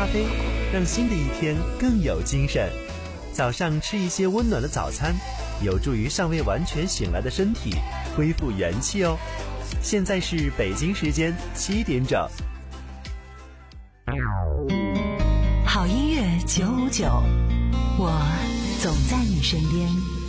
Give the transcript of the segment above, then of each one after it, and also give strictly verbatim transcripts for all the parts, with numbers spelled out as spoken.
咖啡，让新的一天更有精神。早上吃一些温暖的早餐，有助于尚未完全醒来的身体恢复元气哦。现在是北京时间七点整。 好音乐九五九，我总在你身边。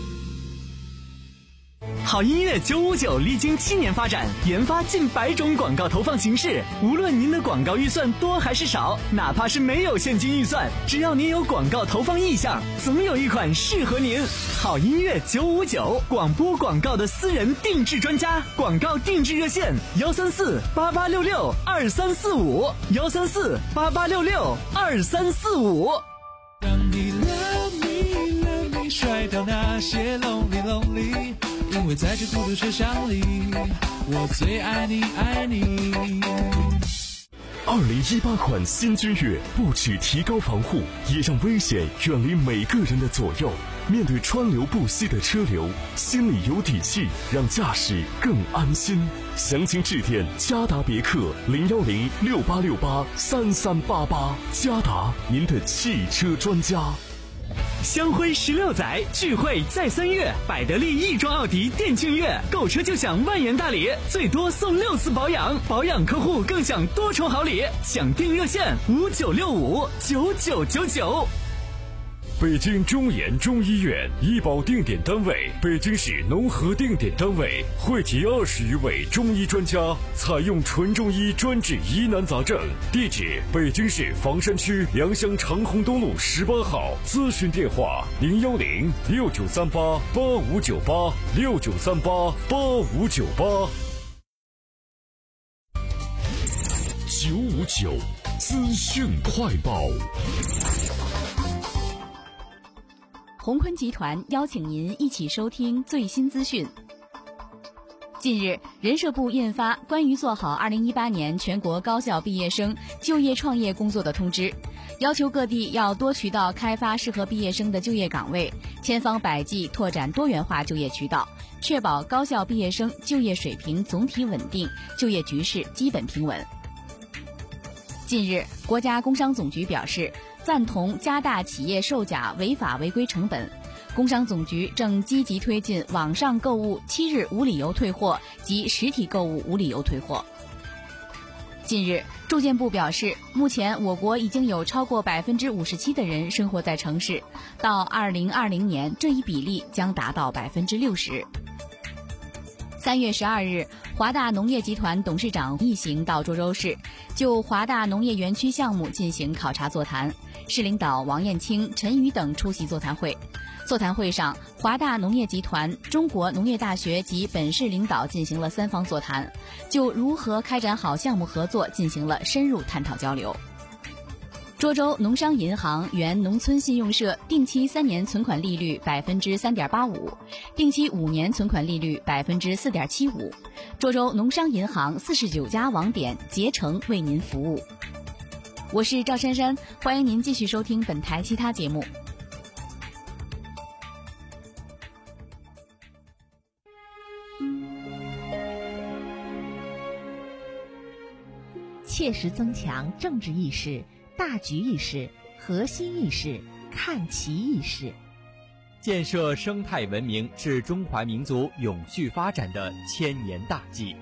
好音乐九五九历经七年发展，研发近百种广告投放形式。无论您的广告预算多还是少，哪怕是没有现金预算，只要您有广告投放意向，总有一款适合您。好音乐九五九，广播广告的私人定制专家，广告定制热线幺三四八八六六二三四五幺三四八八六六二三四五。 让你 love me love me 甩掉那些 lonely lonely，因为在这孤独车厢里，我最爱你爱你。 二零一八款新君越不只提高防护，也让危险远离每个人的左右。面对川流不息的车流，心里有底气，让驾驶更安心。详情致电嘉达别克零幺零六八六八三三八八，嘉达，您的汽车专家。 香辉十六载聚会再三月，百得利亦庄奥迪店庆月，购车就享万元大礼，最多送六次保养，保养客户更享多重好礼。抢订热线五九六五九九九九。 北京中研中医院医保定点单位，北京市农合定点单位，汇集二十余位中医专家，采用纯中医专治疑难杂症。地址：北京市房山区良乡长虹东路十八号。咨询电话：零幺零六九三八八五九八六九三八八五九八。九五九资讯快报。 鸿坤集团邀请您一起收听最新资讯。近日，人社部印发关于做好二零一八年全国高校毕业生就业创业工作的通知，要求各地要多渠道开发适合毕业生的就业岗位，千方百计拓展多元化就业渠道，确保高校毕业生就业水平总体稳定，就业局势基本平稳。近日，国家工商总局表示，赞同加大企业售假违法违规成本。工商总局正积极推进网上购物七日无理由退货及实体购物无理由退货。近日，住建部表示，目前我国已经有超过百分之五十七的人生活在城市，到二零二零年，这一比例将达到百分之六十。三月十二日，华大农业集团董事长一行到涿州市，就华大农业园区项目进行考察座谈。市领导王燕青、陈宇等出席座谈会。座谈会上，华大农业集团、中国农业大学及本市领导进行了三方座谈，就如何开展好项目合作进行了深入探讨交流。涿州农商银行原农村信用社定期三年存款利率百分之三点八五，定期五年存款利率百分之四点七五。涿州农商银行四十九家网点竭诚为您服务。我是赵珊珊，欢迎您继续收听本台其他节目。 切实增强政治意识、大局意识、核心意识、看齐意识， 建设生态文明是中华民族永续发展的千年大计。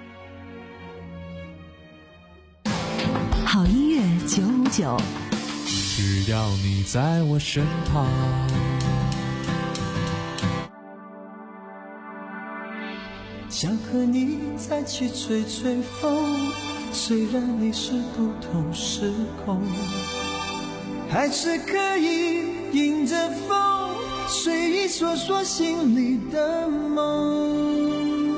好音乐九五九， 只要你在我身旁。 想和你再去吹吹风，虽然你是不同时空，还是可以迎着风，随意说说心里的梦。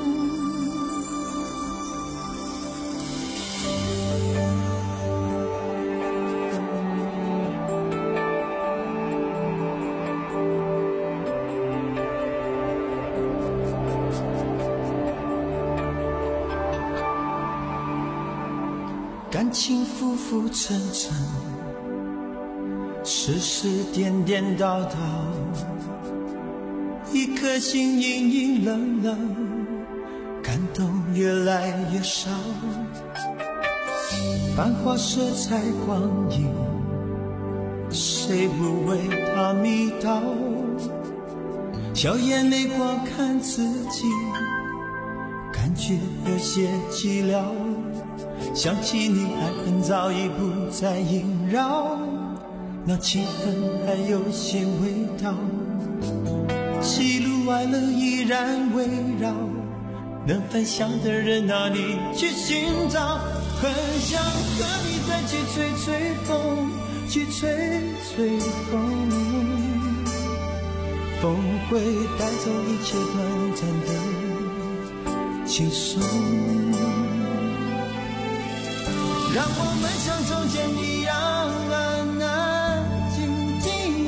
感情浮浮沉沉，世事颠颠倒倒，一颗心阴阴冷冷，感动越来越少。 繁华色彩光影，谁不为它迷倒？笑眼泪光看自己，感觉有些寂寥。想起你爱恨早已不再萦绕，那气氛还有些味道。喜怒哀乐依然围绕，能分享的人哪里去寻找？很想和你再去吹吹风，去吹吹风，风会带走一切短暂的轻松，让我们像从前一样安安静静，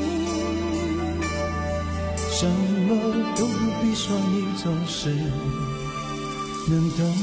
什么都不必说，你总是能懂。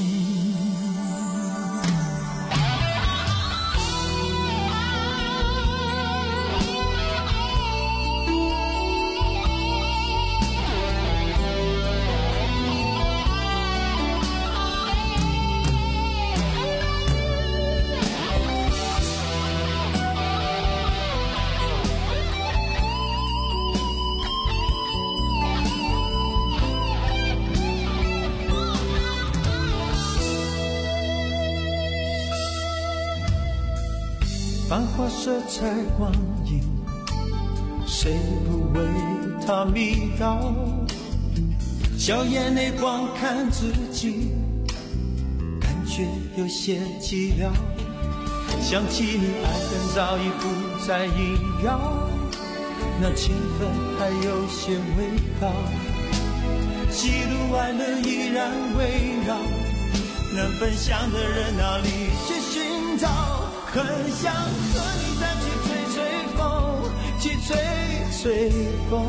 繁华色彩光影，谁不为它迷倒？笑眼泪光看自己，感觉有些寂寥。想起你爱恨早已不再萦绕，那情分还有些味道。喜怒哀乐依然围绕，能分享的人哪里去寻找？很想和你再去吹吹风，去吹吹风，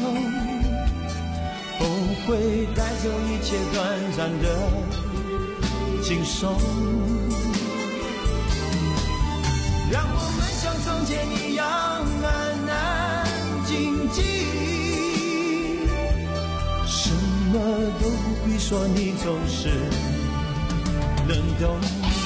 风会带走一切短暂的轻松，让我们像从前一样安安静静，什么都不必说，你总是能懂。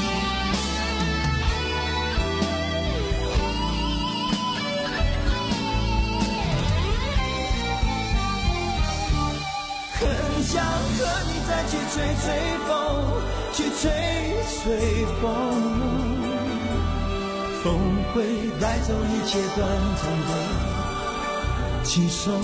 想和你再去吹吹风，去吹吹风，风会带走一切短暂的轻松，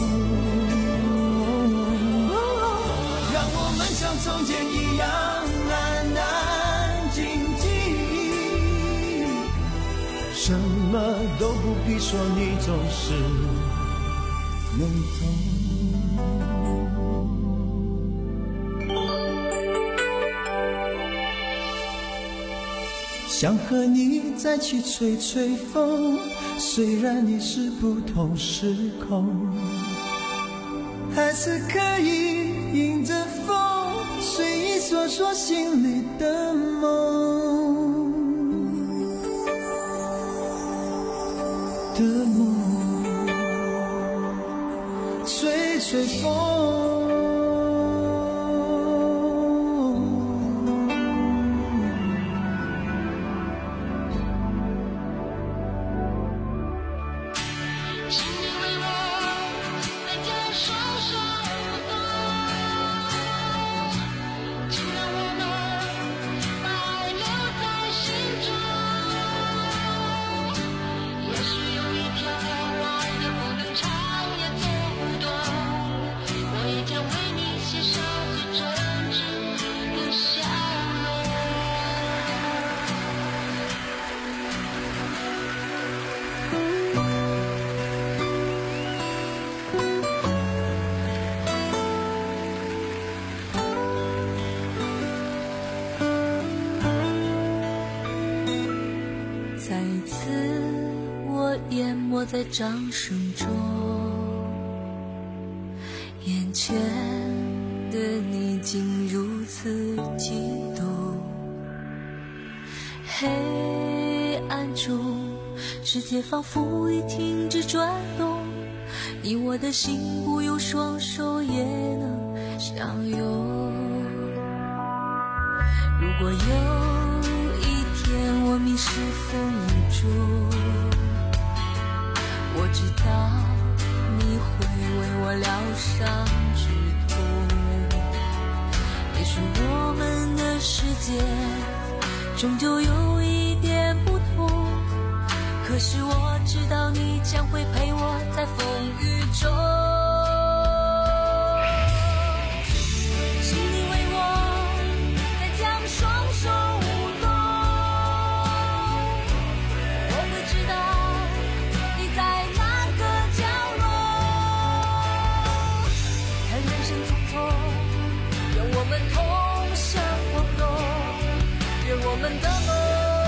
让我们像从前一样安安静静，什么都不必说，你总是能懂。想和你再去吹吹风，虽然你是不同时空，还是可以迎着风，随意说说心里的梦的梦，吹吹风。 在掌声中，眼前的你竟如此激动，黑暗中世界仿佛已停止转动，你我的心不用双手也能相拥。如果有一天我迷失终究有一点不同。可是我知道你将会陪我在风雨中，请你为我再将双手舞动，我会知道你在哪个角落。看人生匆匆，愿我们同向往东，愿我们的梦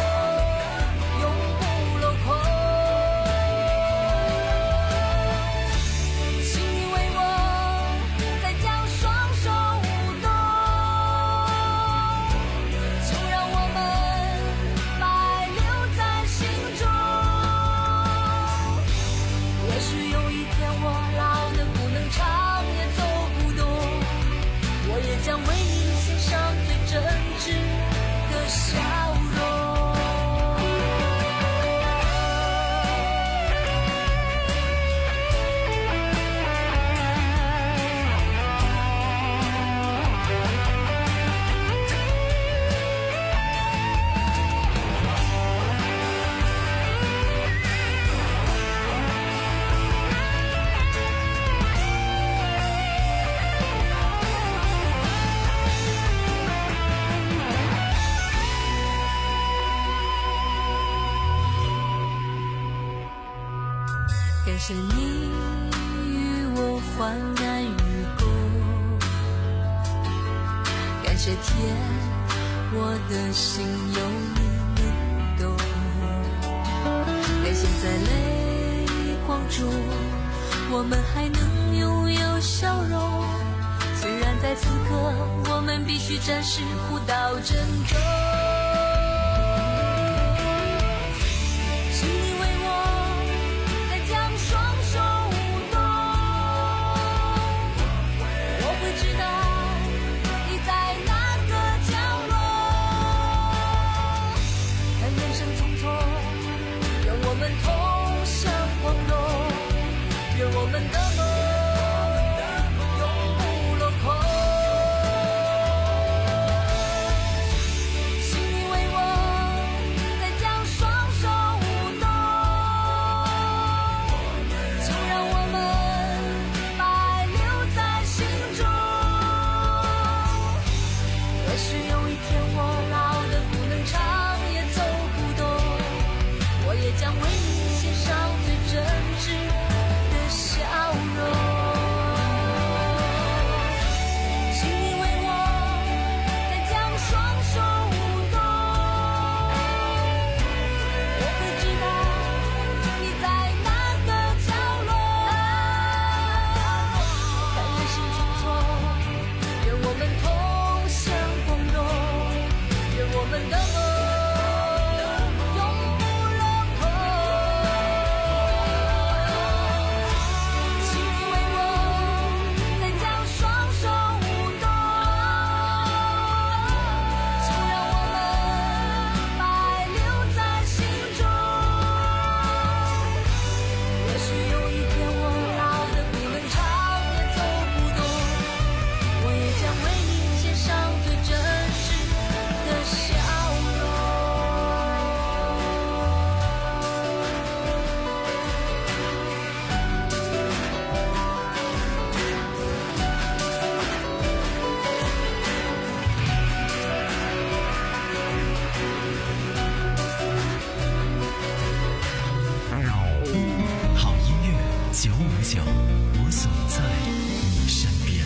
感谢你与我患难与共，感谢天，我的心有你能懂。感谢在泪光中，我们还能拥有笑容。虽然在此刻，我们必须暂时互道珍重。 我总在你身边。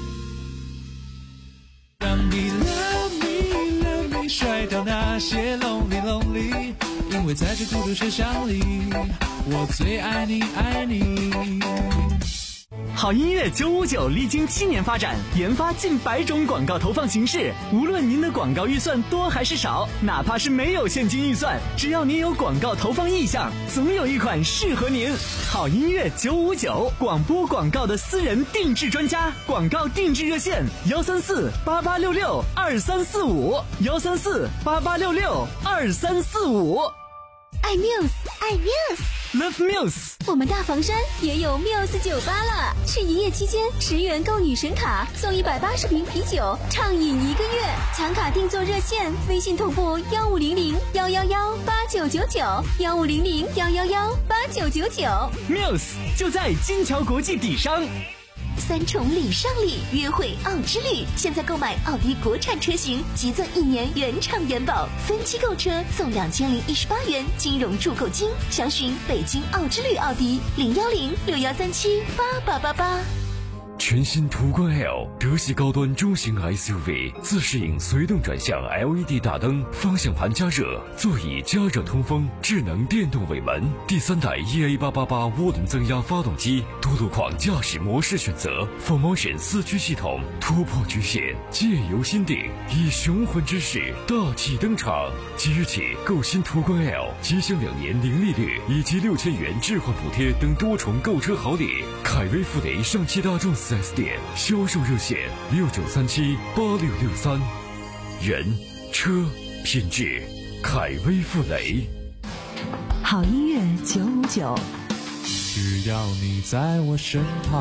让你 love me love me 甩掉那些 lonely lonely， 因为在这孤独车厢里，我最爱你爱你。 好音乐九五九历经七年发展，研发近百种广告投放形式。无论您的广告预算多还是少，哪怕是没有现金预算，只要您有广告投放意向，总有一款适合您。好音乐九五九，广播广告的私人定制专家，广告定制热线幺三四八八六六二三四五幺三四八八六六二三四五。 爱 Muse， 爱 Muse。 Love Muse。 我们大房山也有 Muse 酒吧了，是一夜期间十元购女神卡送一百八十瓶啤酒，畅饮一个月。抢卡订座热线：微信同步幺五零零幺幺幺八九九九幺五零零幺幺幺八九九九。 Muse 就在金桥国际底商。 三重礼上礼，约会奥之旅。现在购买奥迪国产车型，即赠一年原厂原保，分期购车送两千零一十八元金融住购金。详询北京奥之旅奥迪零幺零六幺三七八八八八。 全新途观 L 德系高端中型 S U V， 自适应随动转向 L E D 大灯，方向盘加热，座椅加热通风，智能电动尾门，第三代 E A 八八八涡轮增压发动机，多路况驾驶模式选择 ，four motion 四驱系统，突破局限，借由心定，以雄浑之势大气登场。即日起购新途观 L， 即享两年零利率以及六千元置换补贴等多重购车好礼。凯威富雷上汽大众四 S 店销售热线六九三七八六六三，人车品质，凯威富雷。 好音乐九五九， 只要你在我身旁。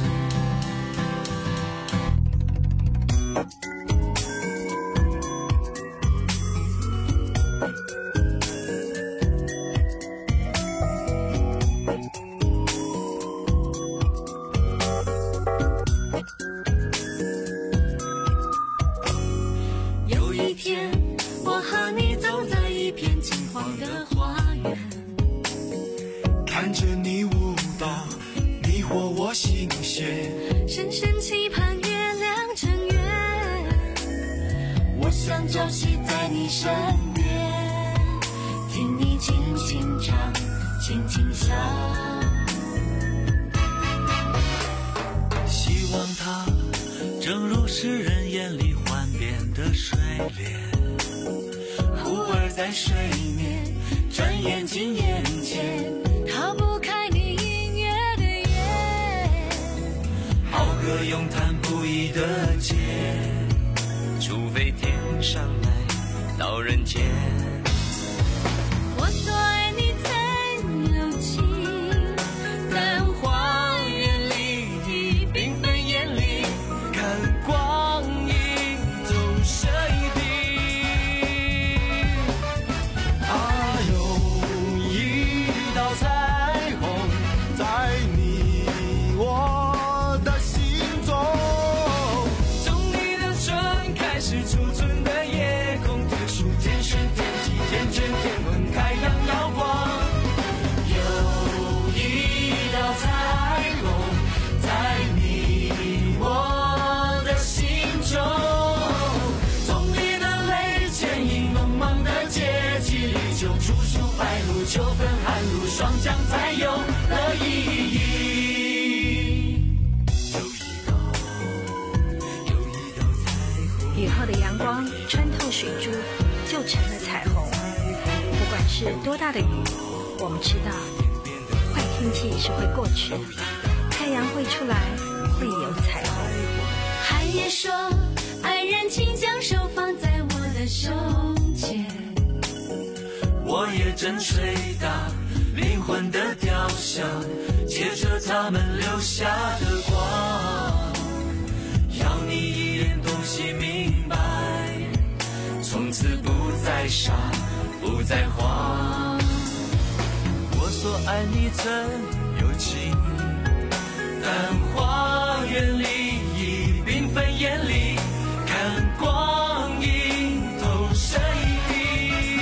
雨后的阳光穿透水珠，就成了彩虹。不管是多大的雨，我们知道坏天气是会过去的，太阳会出来，会有彩虹。 海也说爱人请将手放在我的胸前， 我也正睡到灵魂的雕像，借着他们留下的光，要你一点东西明白，从此不再傻，不再慌。我所爱你曾有情，但花园里已缤纷艳丽，看光阴投射一滴。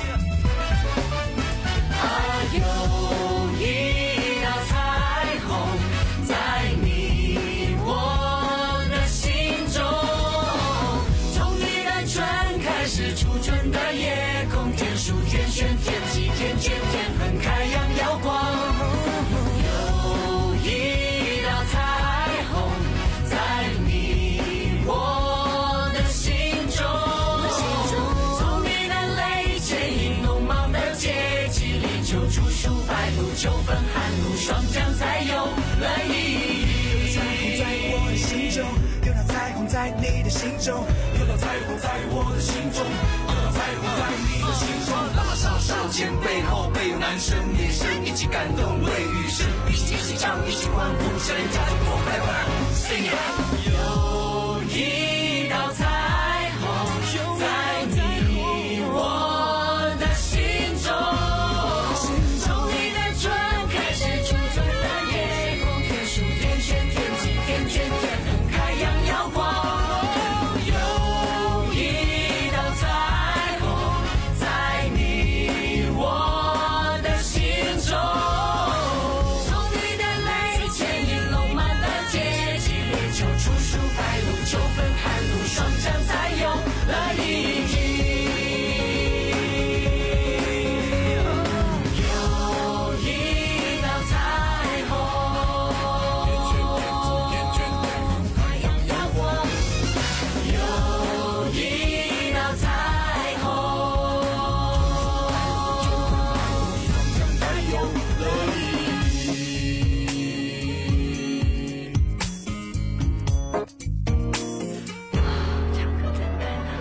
啊，有一道彩虹在你我的心中，从你的春开始初春的夜空，天数天旋天际天卷天横，开阳耀光。有一道彩虹在你我的心中，从你的泪牵引浓茫的阶级里，就竹树白露秋分寒露，霜降才有了意义。 彩虹在我的心中，有道彩虹在你的心中，有道彩虹在我的心中，有道彩虹在你的心中。那么少少前辈后辈有难男生女生一起感动为余生，一起一起唱，一起欢呼，向人家中国 forever sing it。 有一道彩虹在你我的心中，从你的唇开始储存的夜空，天数天旋天际天卷天空，开阳耀光。有一道彩虹在你我的心中，从你的泪牵引龙马的阶级，烈酒出书白露，九分寒露，双桨才有了意义。有一道彩虹，太阳耀光。有一道彩虹，双桨才有了意义。唱歌真难啊！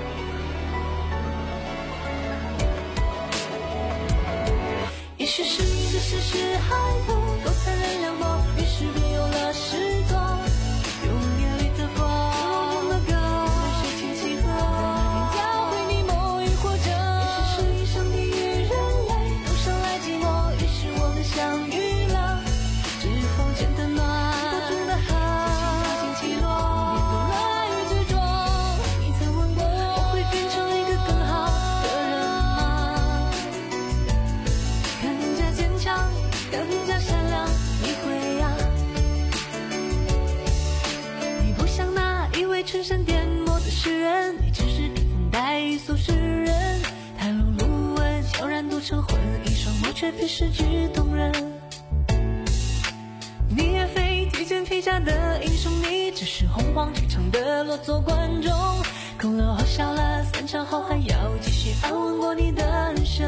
也许是这世事还不够残忍凉薄，于是便有了时光，用眼里的光，的歌，水清气河，教会你梦与活着。也许是上帝与人类路上来寂寞，于是我们相遇了，指缝间的暖，波中的河，轻起落，面对乱与执着。你曾问过我会变成一个更好的人吗？更加坚强，更加善良，你会呀？你不像那一位春山点墨的诗人，你只是披风戴雨俗世人，袒露路纹，悄然读成魂，一双眸却比诗句动人。你也非披肩披甲的英雄，你只是洪荒剧场的落座观众，哭了或笑了，散场后还要继续安稳过你的人生。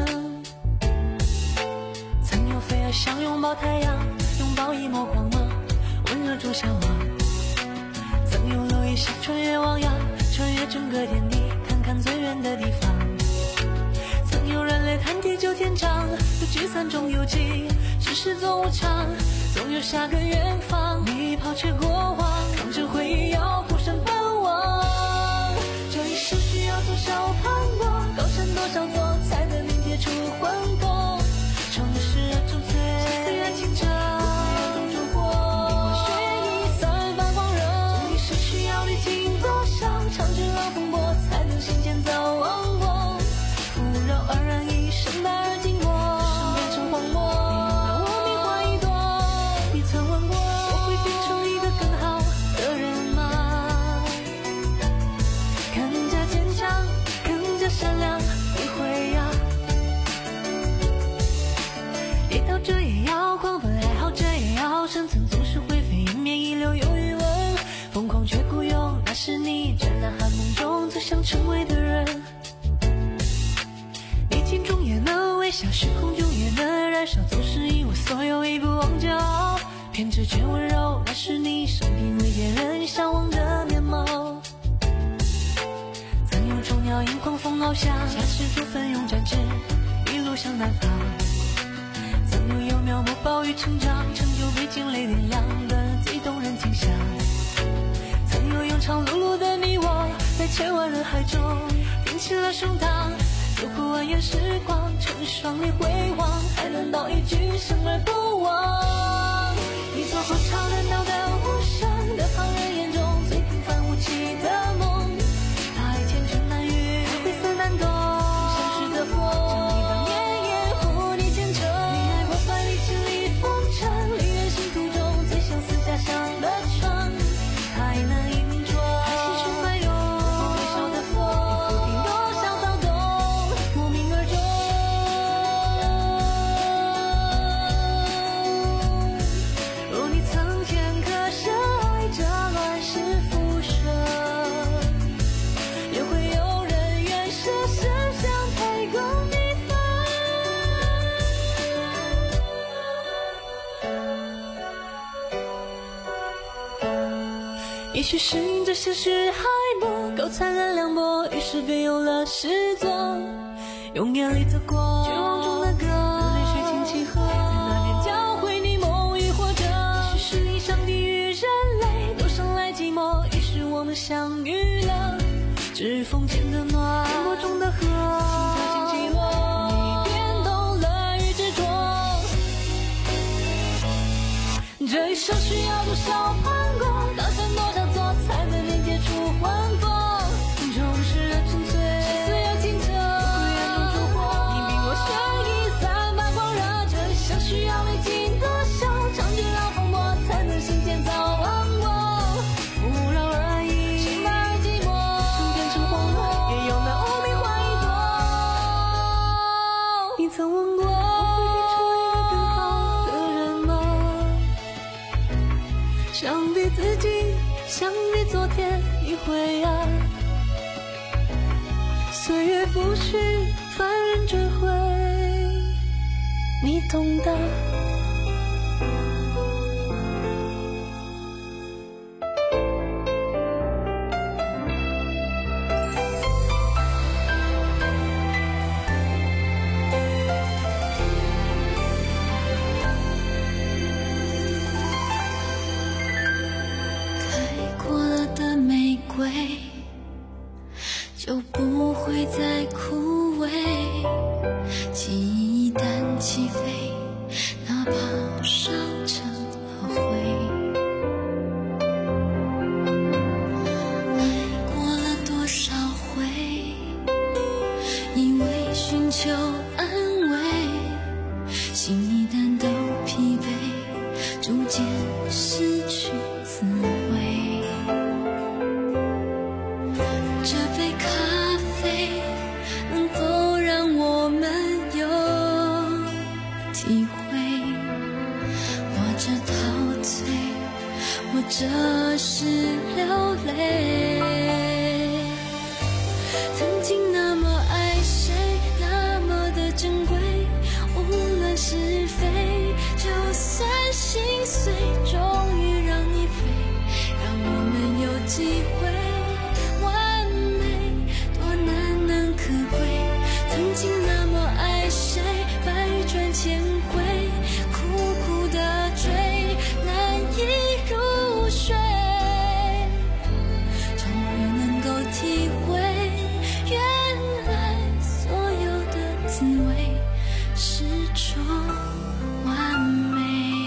曾有飞蛾想拥抱太阳，拥抱一抹光芒，温热中向往。曾有蝼蚁想穿越汪洋，穿越整个天地，看看最远的地方。曾有人类谈地久天长，都聚散终有尽，世事总无常，总有下个远方。你抛却过往，扛着回忆要孤身奔往。这一生需要多少磅礴，高山多少座，才能凝结出魂魄。城市中最虽然清澈，中烛火，血一散发光热。这一生需要历经多少长卷浪风波，才能心间早忘我。富饶而然一生白而寂寞，生变成荒漠。我迷花一朵，你曾问过我会变成一个更好的人吗？更加坚强，更加善良，你会呀？跌倒着也要狂奔，爱好着也要生存，总是灰飞烟灭，一流有余温，疯狂却孤勇，那是你在呐喊梦中最想成为的人。逆境中也能微笑，虚空中也能燃烧，总是因为所有已不忘骄傲，偏执却温柔，那是你生平未见人向往的面貌。曾有众鸟迎狂风翱翔，驾驶着奋勇展翅，一路向南方。曾有幼苗默暴雨成长，成就北京雷电亮的最动人景象。曾有永长碌碌的你我，在千万人海中挺起了胸膛，走过蜿蜒时光，乘双眼回望，还能道一句生而不忘。你做过超人导弹无声的旁人眼中最平凡无奇的梦，他一天真难遇，灰色难懂，现实的火，将一把绵延护你前程。你爱过百里千里风尘，离人行途中最相似家乡的城，太难隐装，太心胸繁荣，微笑的风，顶多想躁动，莫名而终。若你曾见刻深爱这乱世浮生，也会有人愿舍身相陪共你分。也许是这现实还不够残忍凉薄，于是便有了诗作，用眼里的光，绝望中的歌，泪水轻轻契合，在那年教会你梦与活着。也许是你上帝与人类都生来寂寞，于是我们相遇了，指缝间的暖，沉默中的河，心跳渐寂寞，你变动了与执着。这一生需要多少盼过，高山多少座才能连接出幻风。重视热纯粹，岁有清澈，不愿中烛火。你比我绚丽散发光热，这一生需要历经多少长久让风波，才能心间早忘我。不劳而已，心满而寂寞，生变成荒漠，也有那无名花一朵。你曾问过，我会变成一个更好的人吗？想对自己，想对昨天一回啊。岁月不许凡人追回，你懂的。 开过了的玫瑰就不会再枯萎，记忆一旦起飞，哪怕烧成了灰。爱过了多少回，以为寻求安慰，心一旦都疲惫，逐渐失去滋味。这杯咖啡能否让我们有体会，或者陶醉，或者是流泪。曾经那么爱谁，那么的珍贵，无论是非，就算心碎，终于让你飞，让我们有机会。曾经那么爱谁，百转千回，苦苦的追，难以入睡，终于能够体会，原来所有的滋味是种完美。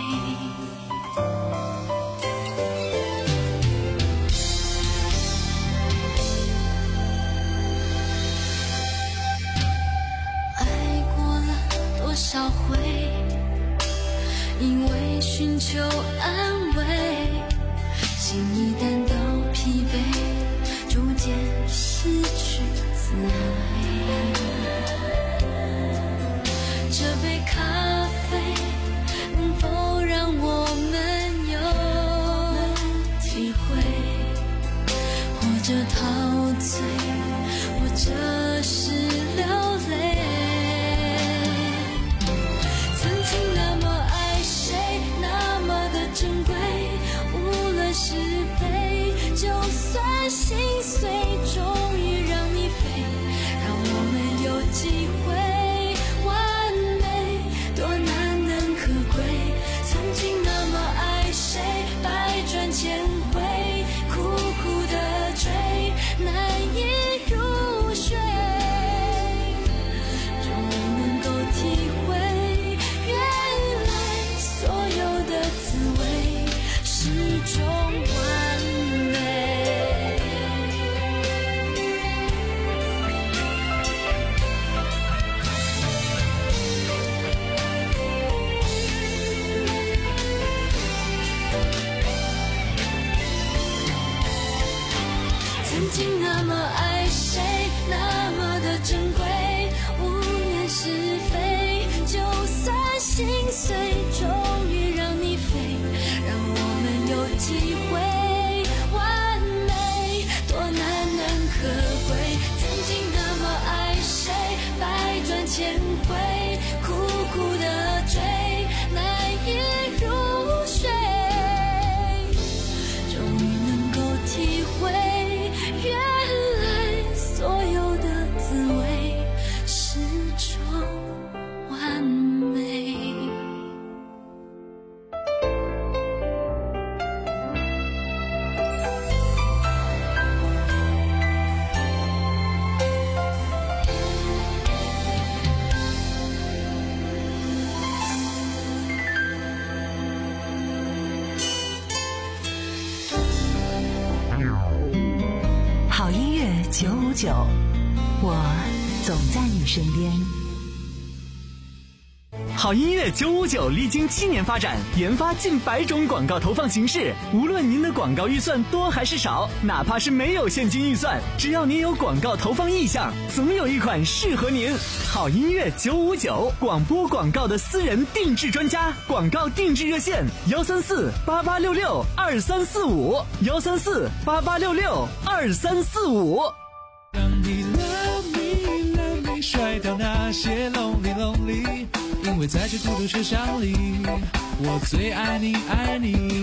多少回，因为寻求安慰，心一旦都疲惫，逐渐失去滋味。这杯咖啡能否让我们有体会，或者陶醉，或者是流泪。珍贵，无论是非，就算心碎，终于让你飞，让我们有机会完美，多难能可贵。曾经那么爱谁，百转千回，苦苦的追，难以入睡，终于能够体会，原来所有的滋味是种完美。曾经那么爱谁，那么的珍贵，无论是非，就算心碎，终于让你飞，让我们有机会完美，多难能可贵。曾经那么爱谁，百转千回，苦苦的追，难以入睡，终于能够体会，原来所有的滋味是种完美。 九五九，我总在你身边。 好音乐九五九历经七年发展，研发近百种广告投放形式。无论您的广告预算多还是少，哪怕是没有现金预算，只要您有广告投放意向，总有一款适合您。好音乐九五九，广播广告的私人定制专家，广告定制热线幺三四八八六六二三四五幺三四八八六六二三四五。 让你 love me love me 甩掉那些 lonely lonely， 因为在这孤独车厢里，我最爱你爱你。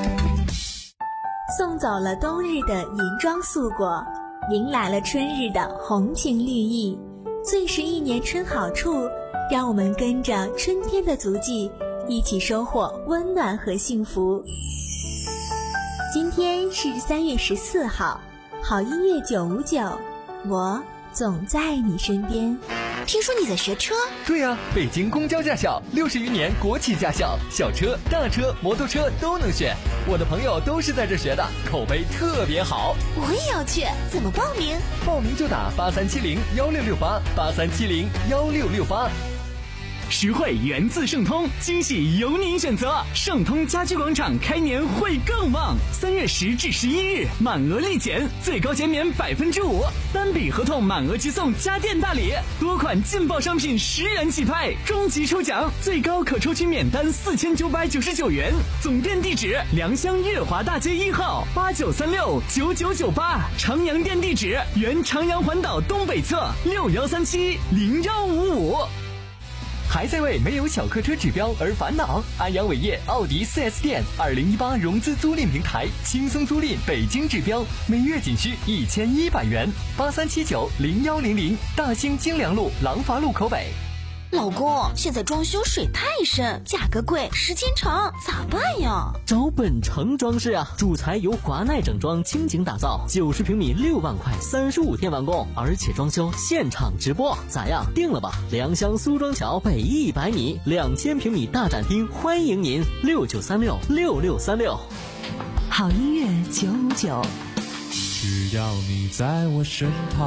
送走了冬日的银装素裹，迎来了春日的红情绿意。最是一年春好处，让我们跟着春天的足迹，一起收获温暖和幸福。今天是三月十四号，好音乐九五九，我总在你身边。 听说你在学车？ 对呀、啊，北京公交驾校六十余年国企驾校，小车、大车、摩托车都能选。我的朋友都是在这学的，口碑特别好。 我也要去，怎么报名？ 报名就打八三七零幺六六八八三七零幺六六八。 实惠源自盛通，惊喜由您选择。盛通家居广场开年会更旺，三月十至十一日满额立减，最高减免百分之五，单笔合同满额即送家电大礼，多款劲爆商品十元起拍，终极抽奖最高可抽取免单四千九百九十九元。总店地址：良乡悦华大街一号八九三六九九九八，长阳店地址：原长阳环岛东北侧六幺三七零幺五五。 还在为没有小客车指标而烦恼？安阳伟业奥迪 四 S 店二零一八融资租赁平台，轻松租赁北京指标，每月仅需一千一百元。八三七九零幺零零，大兴京良路廊坊路口北。 老公，现在装修水太深，价格贵，时间长，咋办呀？ 找本城装饰啊，主材由华奈整装倾情打造，九十平米六万块，三十五天完工，而且装修现场直播，咋样？定了吧？良乡苏庄桥北一百米，两千平米大展厅，欢迎您六九三六六六三六。 好音乐九五九， 只要你在我身旁。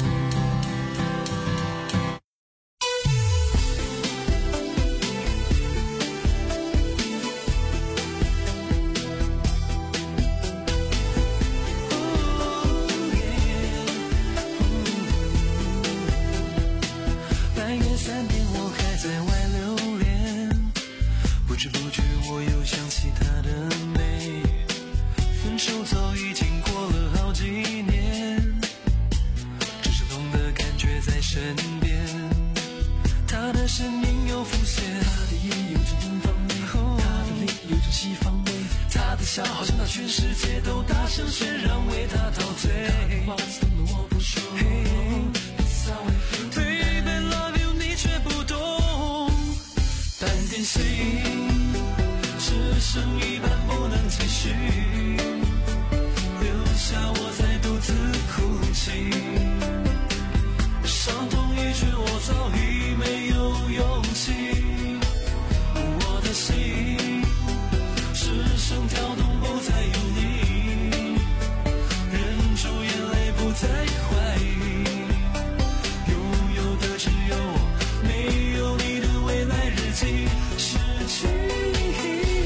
好像那全世界都大声喧嚷为他陶醉。Baby love you 你却不懂，但点心只剩一半不能继续，留下我在独自哭泣。伤痛一句我早已没有勇气，我的心只剩跳动不再有你，忍住眼泪不再怀疑，拥有的只有我，没有你的未来日记失去意义。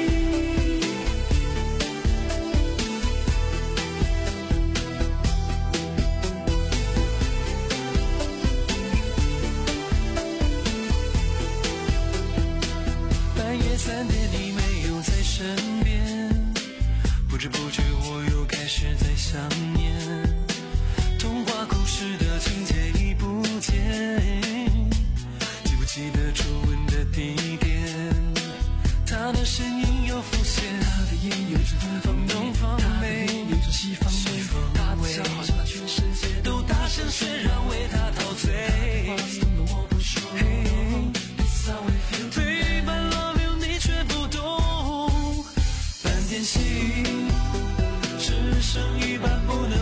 半夜三点你没有在身边，不知不觉我又开始在想念，童话故事的情节已不见，记不记得初吻的地点，他的身影又浮现，他的眼有着放东放美，有着西方味，他的笑好像那全世界都大声喧嚷为他陶醉。我不说对半 love you 你却不懂，半点心只剩一半不能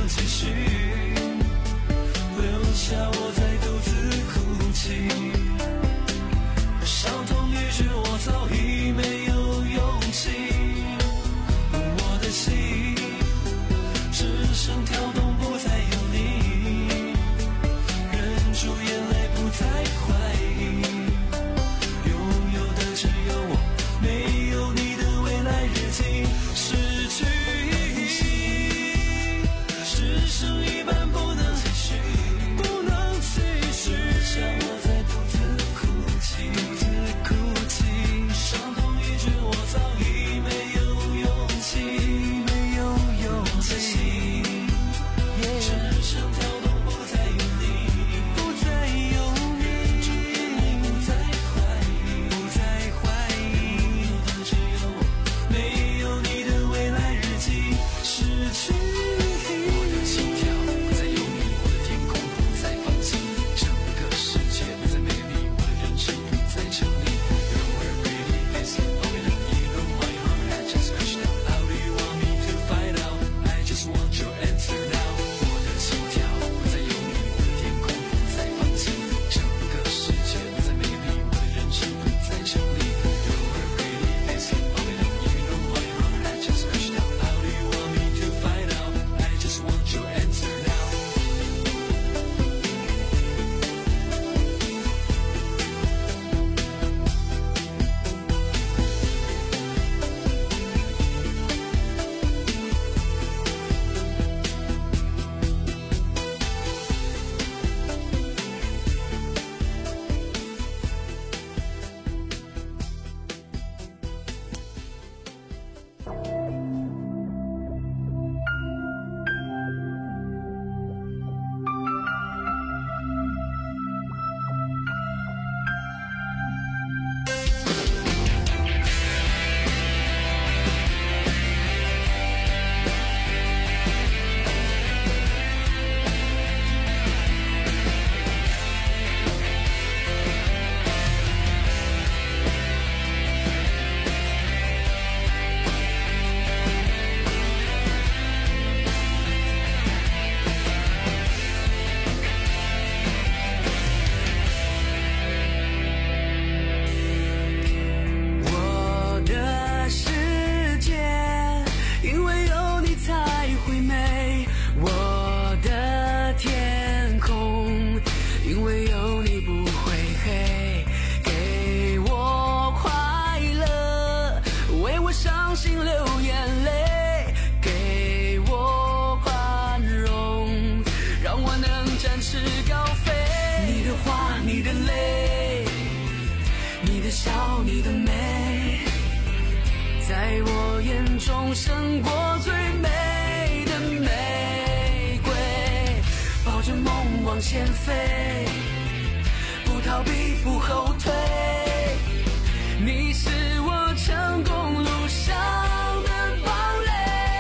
你的泪，你的笑，你的美，在我眼中胜过最美的玫瑰。抱着梦往前飞，不逃避，不后退，你是我成功路上的堡垒。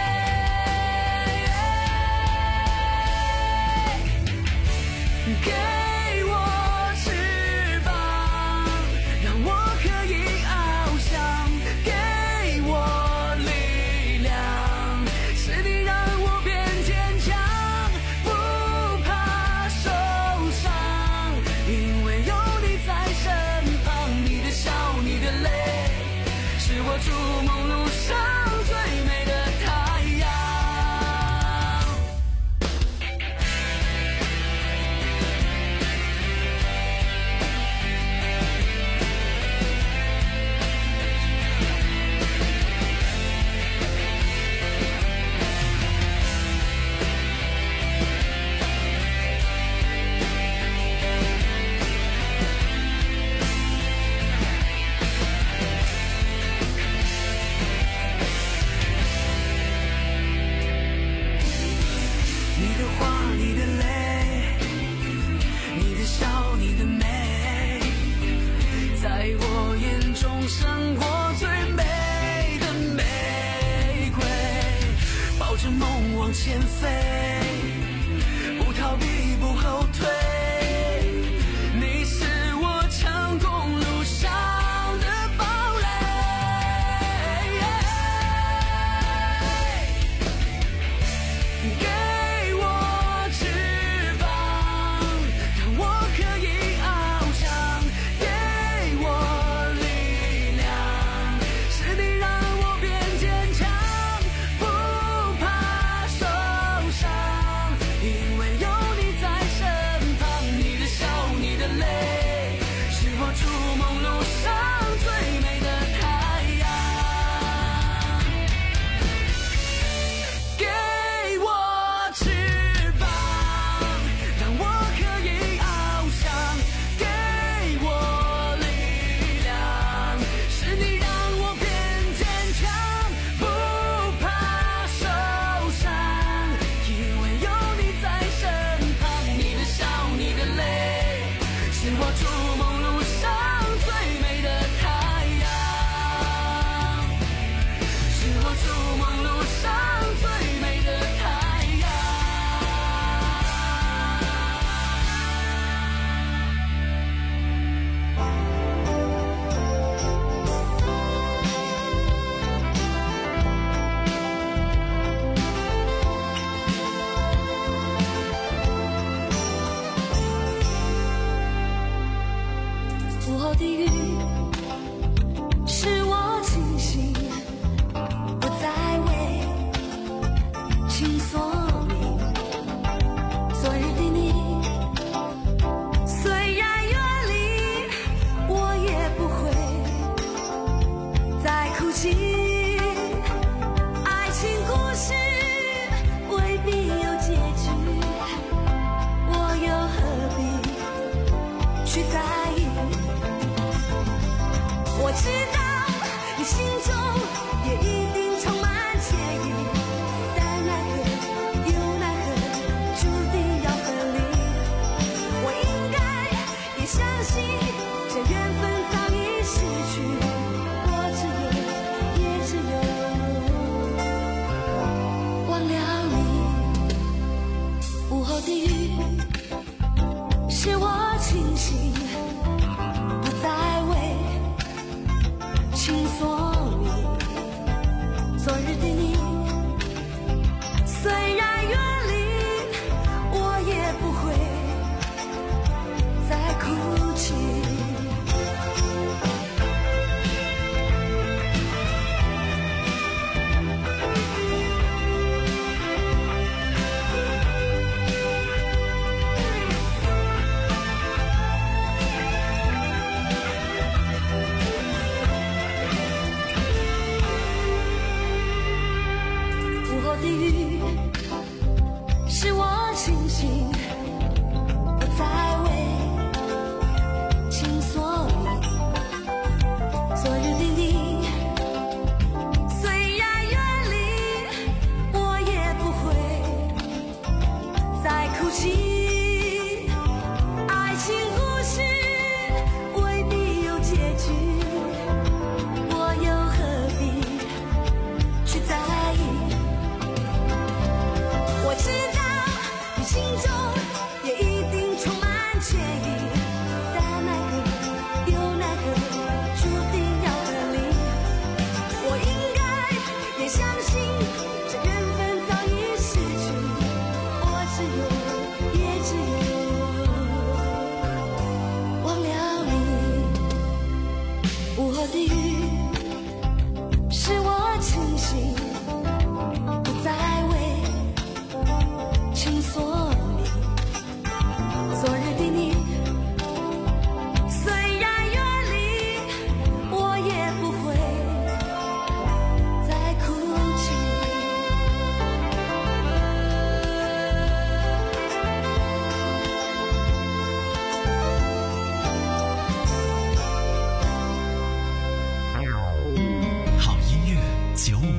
给我翅膀，让我可以翱翔，给我力量，是你让我变坚强，不怕受伤，因为有你在身旁，你的笑，你的泪，是我筑梦路上最美的太阳。你的话，你的泪，你的笑，你的美，在我眼中胜过最美的玫瑰。抱着梦往前飞，不逃避，不后退，你是我成功路上的堡垒。给我翅膀，让我可以翱翔，给我力量，是你让我变坚强，不怕受伤，因为有你在身旁，你的笑，你的泪，是我筑梦路上最美的太阳。给我翅膀，让我可以翱翔，给我力量，是你让我变坚强，不怕受伤，因为有你在身旁，你的笑，你的泪，是我筑梦路上最美的太阳，是我筑梦路上最美的太阳。 午后的雨使我清醒，不再为情所迷。昨日的你虽然远离，我也不会再哭泣。爱情故事未必有结局，我又何必去在意？我知道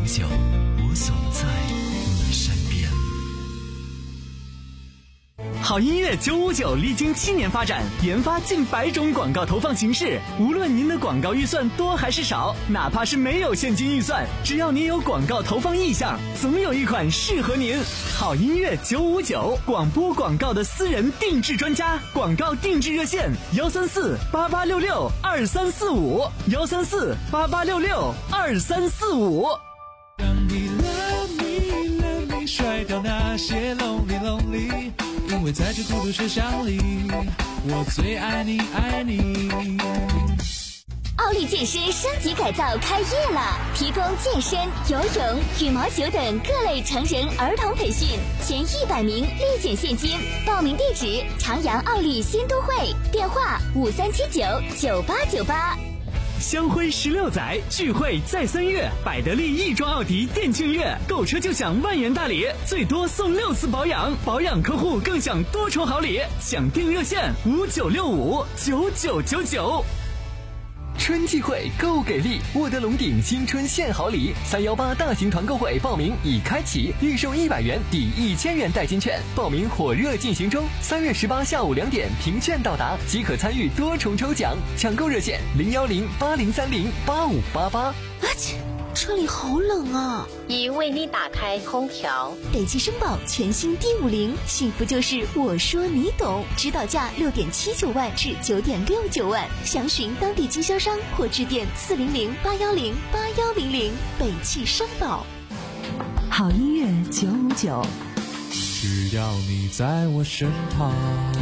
九，我总在你身边。 好音乐九五九历经七年发展，研发近百种广告投放形式。无论您的广告预算多还是少，哪怕是没有现金预算，只要您有广告投放意向，总有一款适合您。好音乐九五九，广播广告的私人定制专家，广告定制热线：幺三四八八六六二三四五，幺三四八八六六二三四五。 让你 love me love me， 甩掉那些 lonely lonely。因为在这孤独车厢里，我最爱你爱你。 奥利健身升级改造开业了，提供健身、游泳、羽毛球等各类成人儿童培训，前一百名立减现金。报名地址：长阳奥利新都会，电话五三七九九八九八。 香辉十六载，聚会再三月，百得利亦庄奥迪店庆月，购车就享万元大礼，最多送六次保养，保养客户更享多重好礼。想订热线五九六五九九九九。 春季会购给力，沃德龙鼎新春献好礼，三幺八大型团购会报名已开启，预售一百元抵一千元代金券，报名火热进行中。三月十八下午两点凭券到达即可参与多重抽奖，抢购热线零幺零八零三零八五八八。 啊切，车里好冷啊！ 已为你打开空调。 北汽绅宝全新 D 五零，幸福就是我说你懂，指导价六点七九万至九点六九万，详询当地经销商或致电四零零八幺零八幺零零。北汽绅宝。 好音乐九五九， 只要你在我身旁。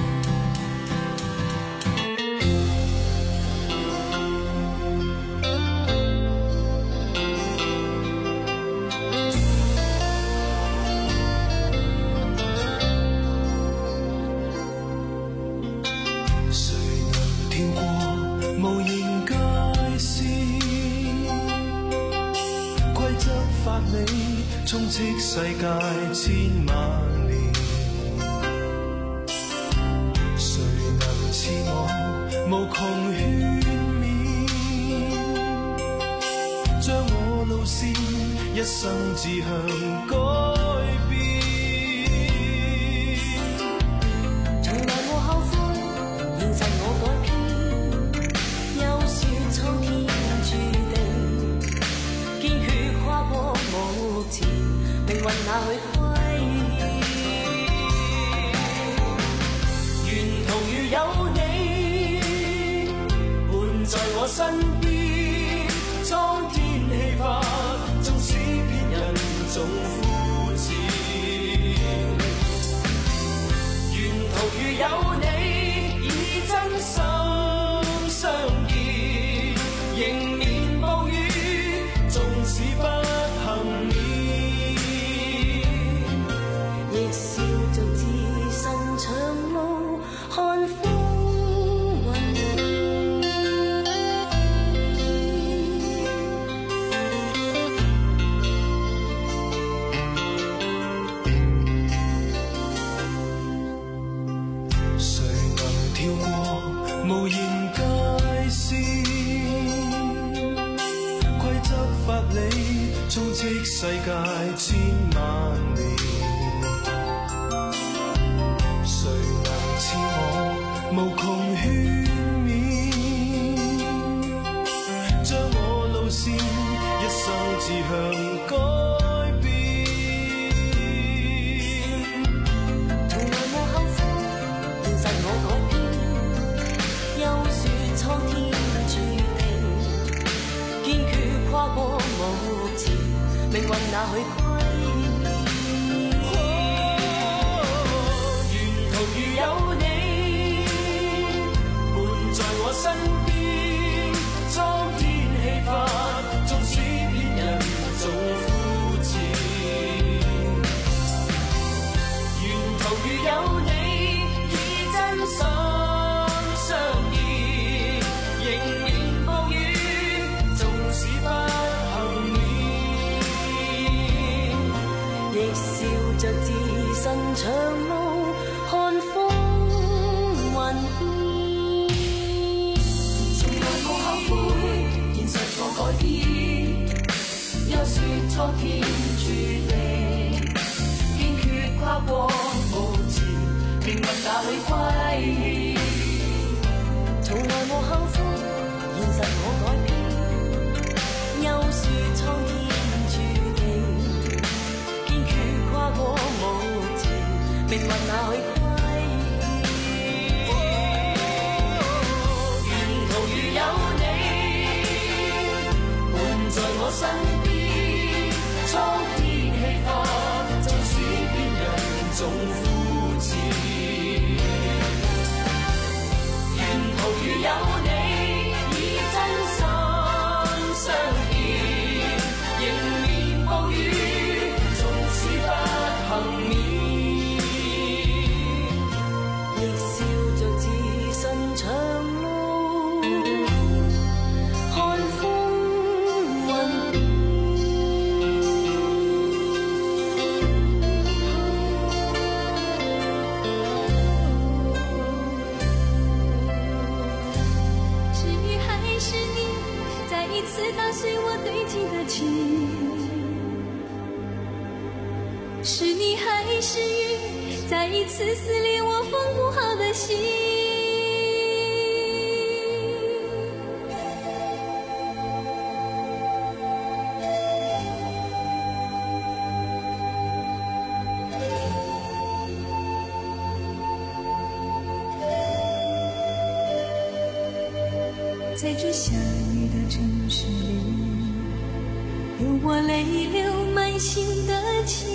充斥世界千萬年，誰能似我無窮勸勉，將我路線一生志向改變。 從來無後悔，現實我改變，有時蒼天注定，堅決跨過目前。命運哪去規？沿途如有你伴在我身邊，蒼天氣化，縱使偏人總膚淺。沿途如有你，以真心相見，迎面暴雨，縱使不幸免。笑着自身長路看風雲， 誰能跳過無言界線？規則法理充斥世界千萬年。無窮勸勉，將我路線一生志向改變。 從來無後悔，現實我改變，休說蒼天注定，堅決跨過目前，命運哪去規？沿途如有你在我身邊，蒼天氣化，縱使別人總膚淺。沿途如有你，以真心相見，迎面暴雨，縱使不幸免。 蒼天注定，堅決跨過無情，命運哪裏歸依？ 從來無幸福，現實我改變，又說蒼天注定，堅決跨過無情，命運哪裏歸依？ 沿途如有你伴在我身邊，蒼天氣化，就使別人總膚淺。沿途如有你，以真心相見，迎面暴雨，縱使不幸免， 亦笑着自信長路看風雲變。 是雨还是你，再一次打碎我堆积的情？是你还是雨，再一次撕裂我缝不好的心？在这下雨的城市里，有我泪流满心的情。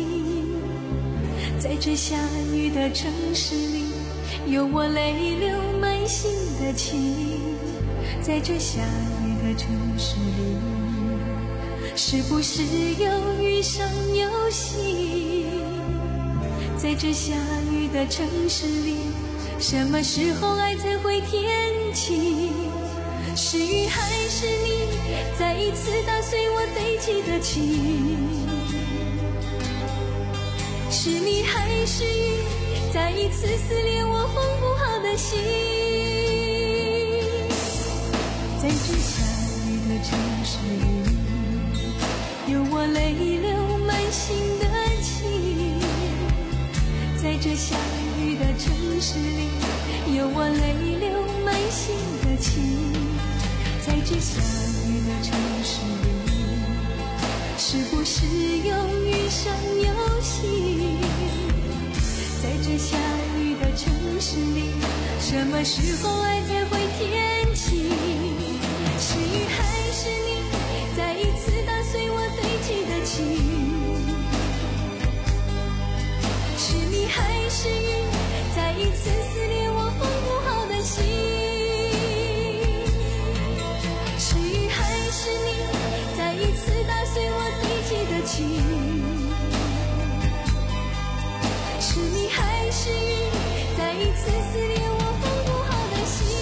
在这下雨的城市里，有我泪流满心的情。在这下雨的城市里，是不是有雨上有喜？在这下雨的城市里，什么时候爱才会天晴？是雨还是你，再一次打碎我堆积的情？是你还是雨，再一次撕裂我缝不好的心？在这下雨的城市里，有我泪流满心的情。在这下雨的城市里，有我泪流满心的情。在这下雨的城市里，是不是有雨上有喜？在这下雨的城市里，什么时候爱才会天晴？是雨还是你，再一次打碎我堆积的情？是你还是雨，再一次撕裂我缝不好的心？是雨还是你，再一次打碎我堆积的情？是你还是雨，再一次撕裂我缝不好的心？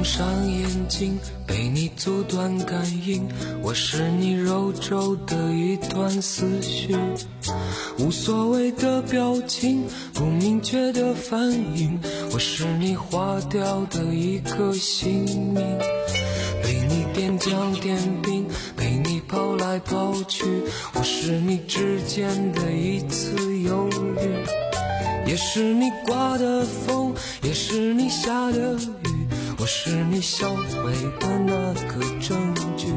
上眼睛，被你阻断感应，我是你肉皱的一团思绪，无所谓的表情，不明确的反应，我是你划掉的一个姓名，被你点将点兵，被你抛来抛去，我是你指尖的一次犹豫，也是你刮的风，也是你下的雨，我是你销毁的那个证据。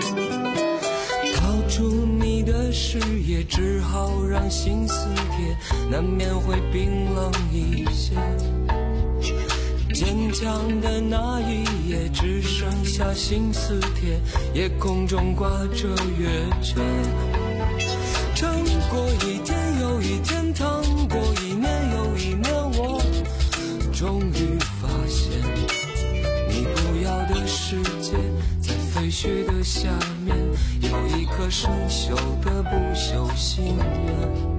逃出你的视野，只好让心撕裂，难免会冰冷一些。坚强的那一夜，只剩下心撕贴，夜空中挂着月缺。撑过一天又一天，趟过一年又一年，我终于发现，你不要的世界，在废墟的下面，有一颗生锈的不朽心愿。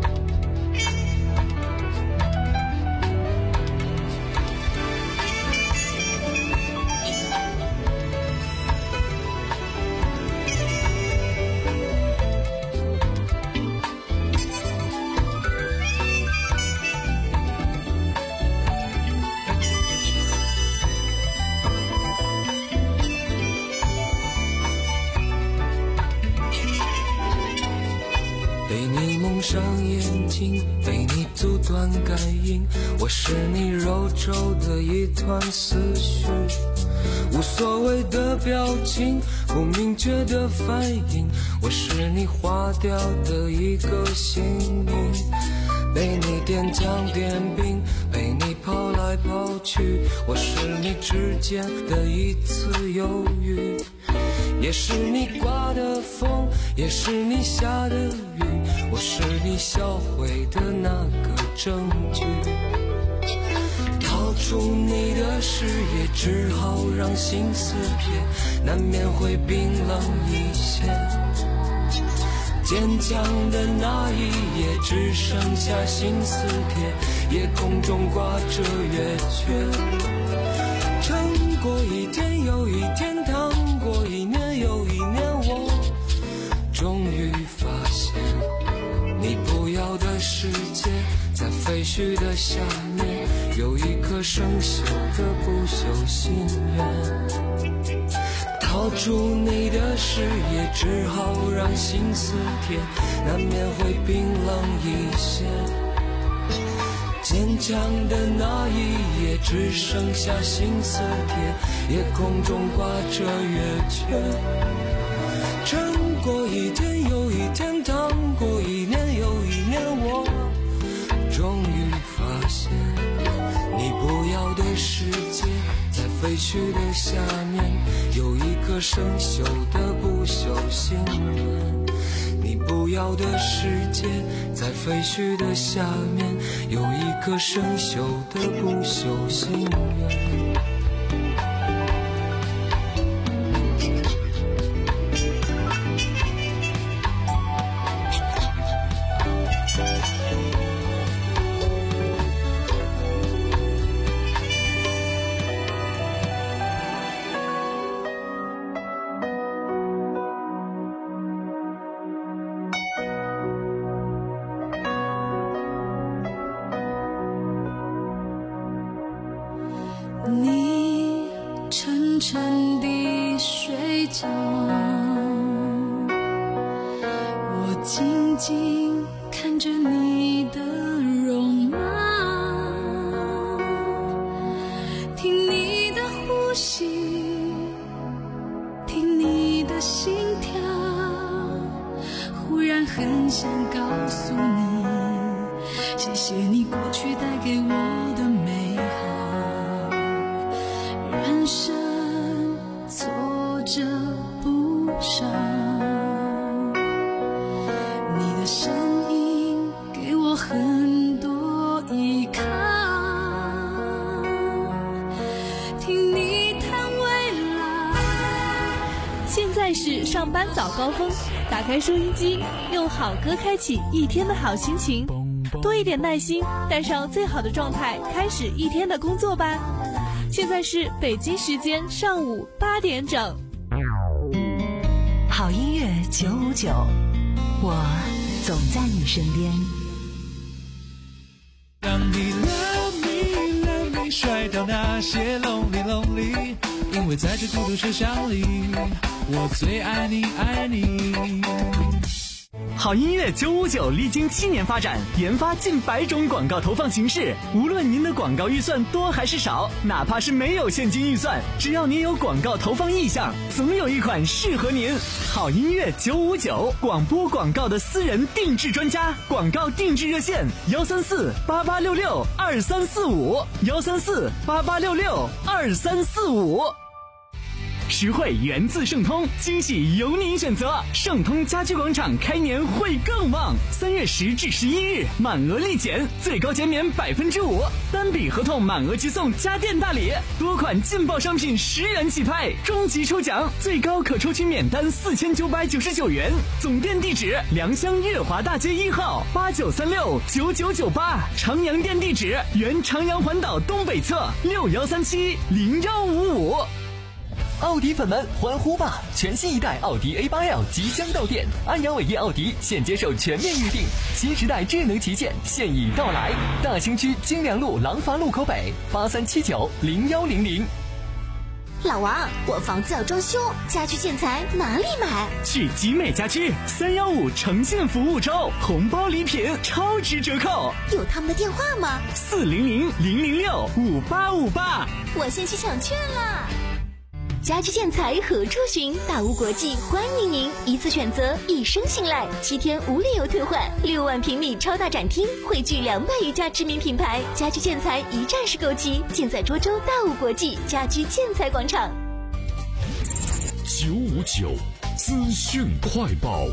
被你蒙上眼睛，被你阻断感应，我是你肉皱的一团思绪，无所谓的表情，不明确的反应，我是你划掉的一个姓名，被你点将点兵，被你抛来抛去，我是你指尖的一次犹豫，也是你刮的风，也是你下的雨，我是你销毁的那个证据。逃出你的视野，只好让心撕裂，难免会冰冷一些。坚强的那一夜，只剩下心撕贴，夜空中挂着月缺。撑过一天又一天，趟过一年又一年，我终于发现，你不要的世界，在废墟的下面，有一颗生锈的不朽心愿。逃出你的视野，只好让心撕贴，难免会冰冷一些。坚强的那一夜，只剩下心撕贴，夜空中挂着月缺。撑过一天又一天，趟过一年又一年，我终于发现，你不要的世界，在废墟的下面，有一颗生锈的不朽心愿。你不要的世界，在废墟的下面，有一颗生锈的不朽心愿。 你沉沉地睡着，我静静看着你的容貌，听你的呼吸，听你的心跳，忽然很想告诉你，谢谢你过去带给我的美好。人生挫折不少，你的声音给我很多依靠，听你谈未来。 现在是上班早高峰，打开收音机，用好歌开启一天的好心情，多一点耐心，带上最好的状态，开始一天的工作吧。 现在是北京时间上午八点整。 好音乐九五九，我总在你身边。 让你 love me love me 甩掉那些 lonely lonely， 因为在这孤独车厢里，我最爱你爱你。 好音乐九五九历经七年发展，研发近百种广告投放形式。无论您的广告预算多还是少，哪怕是没有现金预算，只要您有广告投放意向，总有一款适合您。好音乐九五九，广播广告的私人定制专家，广告定制热线幺三四八八六六二三四五幺三四八八六六二三四五。实惠源自盛通，惊喜由您选择。盛通家居广场开年会更旺，三月十至十一日满额立减，最高减免百分之五，单笔合同满额即送家电大礼，多款劲爆商品十元起拍，终极抽奖最高可抽取免单四千九百九十九元。总店地址：良乡月华大街一号八九三六九九九八，长阳店地址：原长阳环岛东北侧六幺三七零幺五五。 奥迪粉们欢呼吧！全新一代奥迪 A 八 L 即将到店，安阳伟业奥迪现接受全面预定，新时代智能旗舰现已到来。大兴区金良路廊坊路口北八三七九零幺零零。 老王，我房子要装修，家居建材哪里买？ 去集美家居，三幺五诚信服务周，红包礼品超值折扣。 有他们的电话吗？ 四零零零零六五八五八。 我先去抢券啦！家居建材何处寻？大屋国际欢迎您，一次选择，一生信赖，七天无理由退换，六万平米超大展厅，汇聚两百余家知名品牌，家居建材一站式购齐，尽在涿州大屋国际家居建材广场。 九五九资讯快报。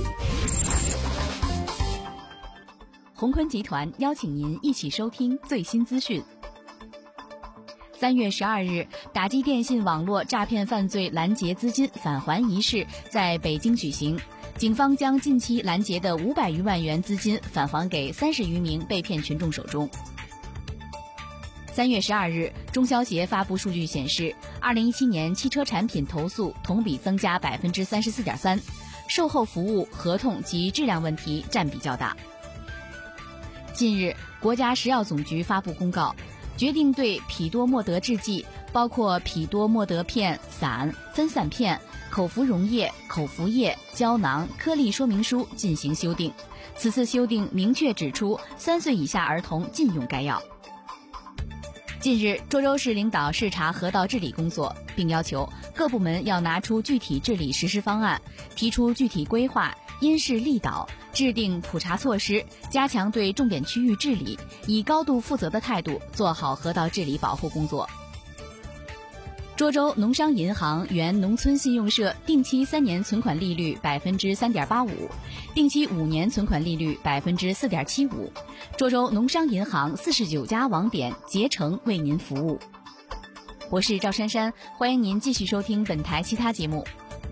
宏坤集团邀请您一起收听最新资讯。三月十二日，打击电信网络诈骗犯罪拦截资金返还仪式在北京举行，警方将近期拦截的五百余万元资金返还给三十余名被骗群众手中。三月十二日，中消协发布数据显示，二零一七年汽车产品投诉同比增加百分之三十四点三，售后服务、合同及质量问题占比较大。近日，国家食药总局发布公告，决定对匹多莫德制剂，包括匹多莫德片、散、分散片、口服溶液、口服液、胶囊、颗粒说明书进行修订。此次修订明确指出，三岁以下儿童禁用该药。近日，涿州市领导视察河道治理工作，并要求各部门要拿出具体治理实施方案，提出具体规划，因势利导，制定普查措施，加强对重点区域治理，以高度负责的态度做好河道治理保护工作。涿州农商银行原农村信用社定期三年存款利率百分之三点八五，定期五年存款利率百分之四点七五。涿州农商银行四十九家网点竭诚为您服务。我是赵珊珊，欢迎您继续收听本台其他节目。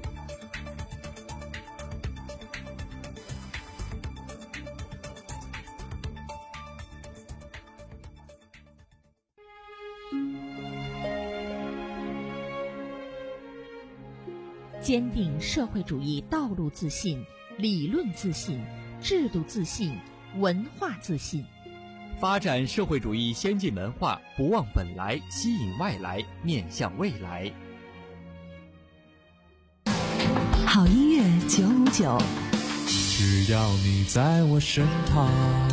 坚定社会主义道路自信、理论自信、制度自信、文化自信， 发展社会主义先进文化，不忘本来，吸引外来，面向未来。 好音乐九五九， 只要你在我身旁。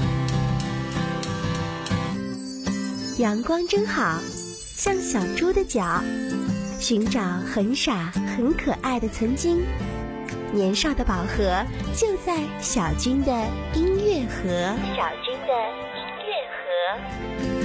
阳光真好，像小猪的脚，寻找很傻很可爱的曾经，年少的宝盒就在小军的音乐盒。小军的音乐盒。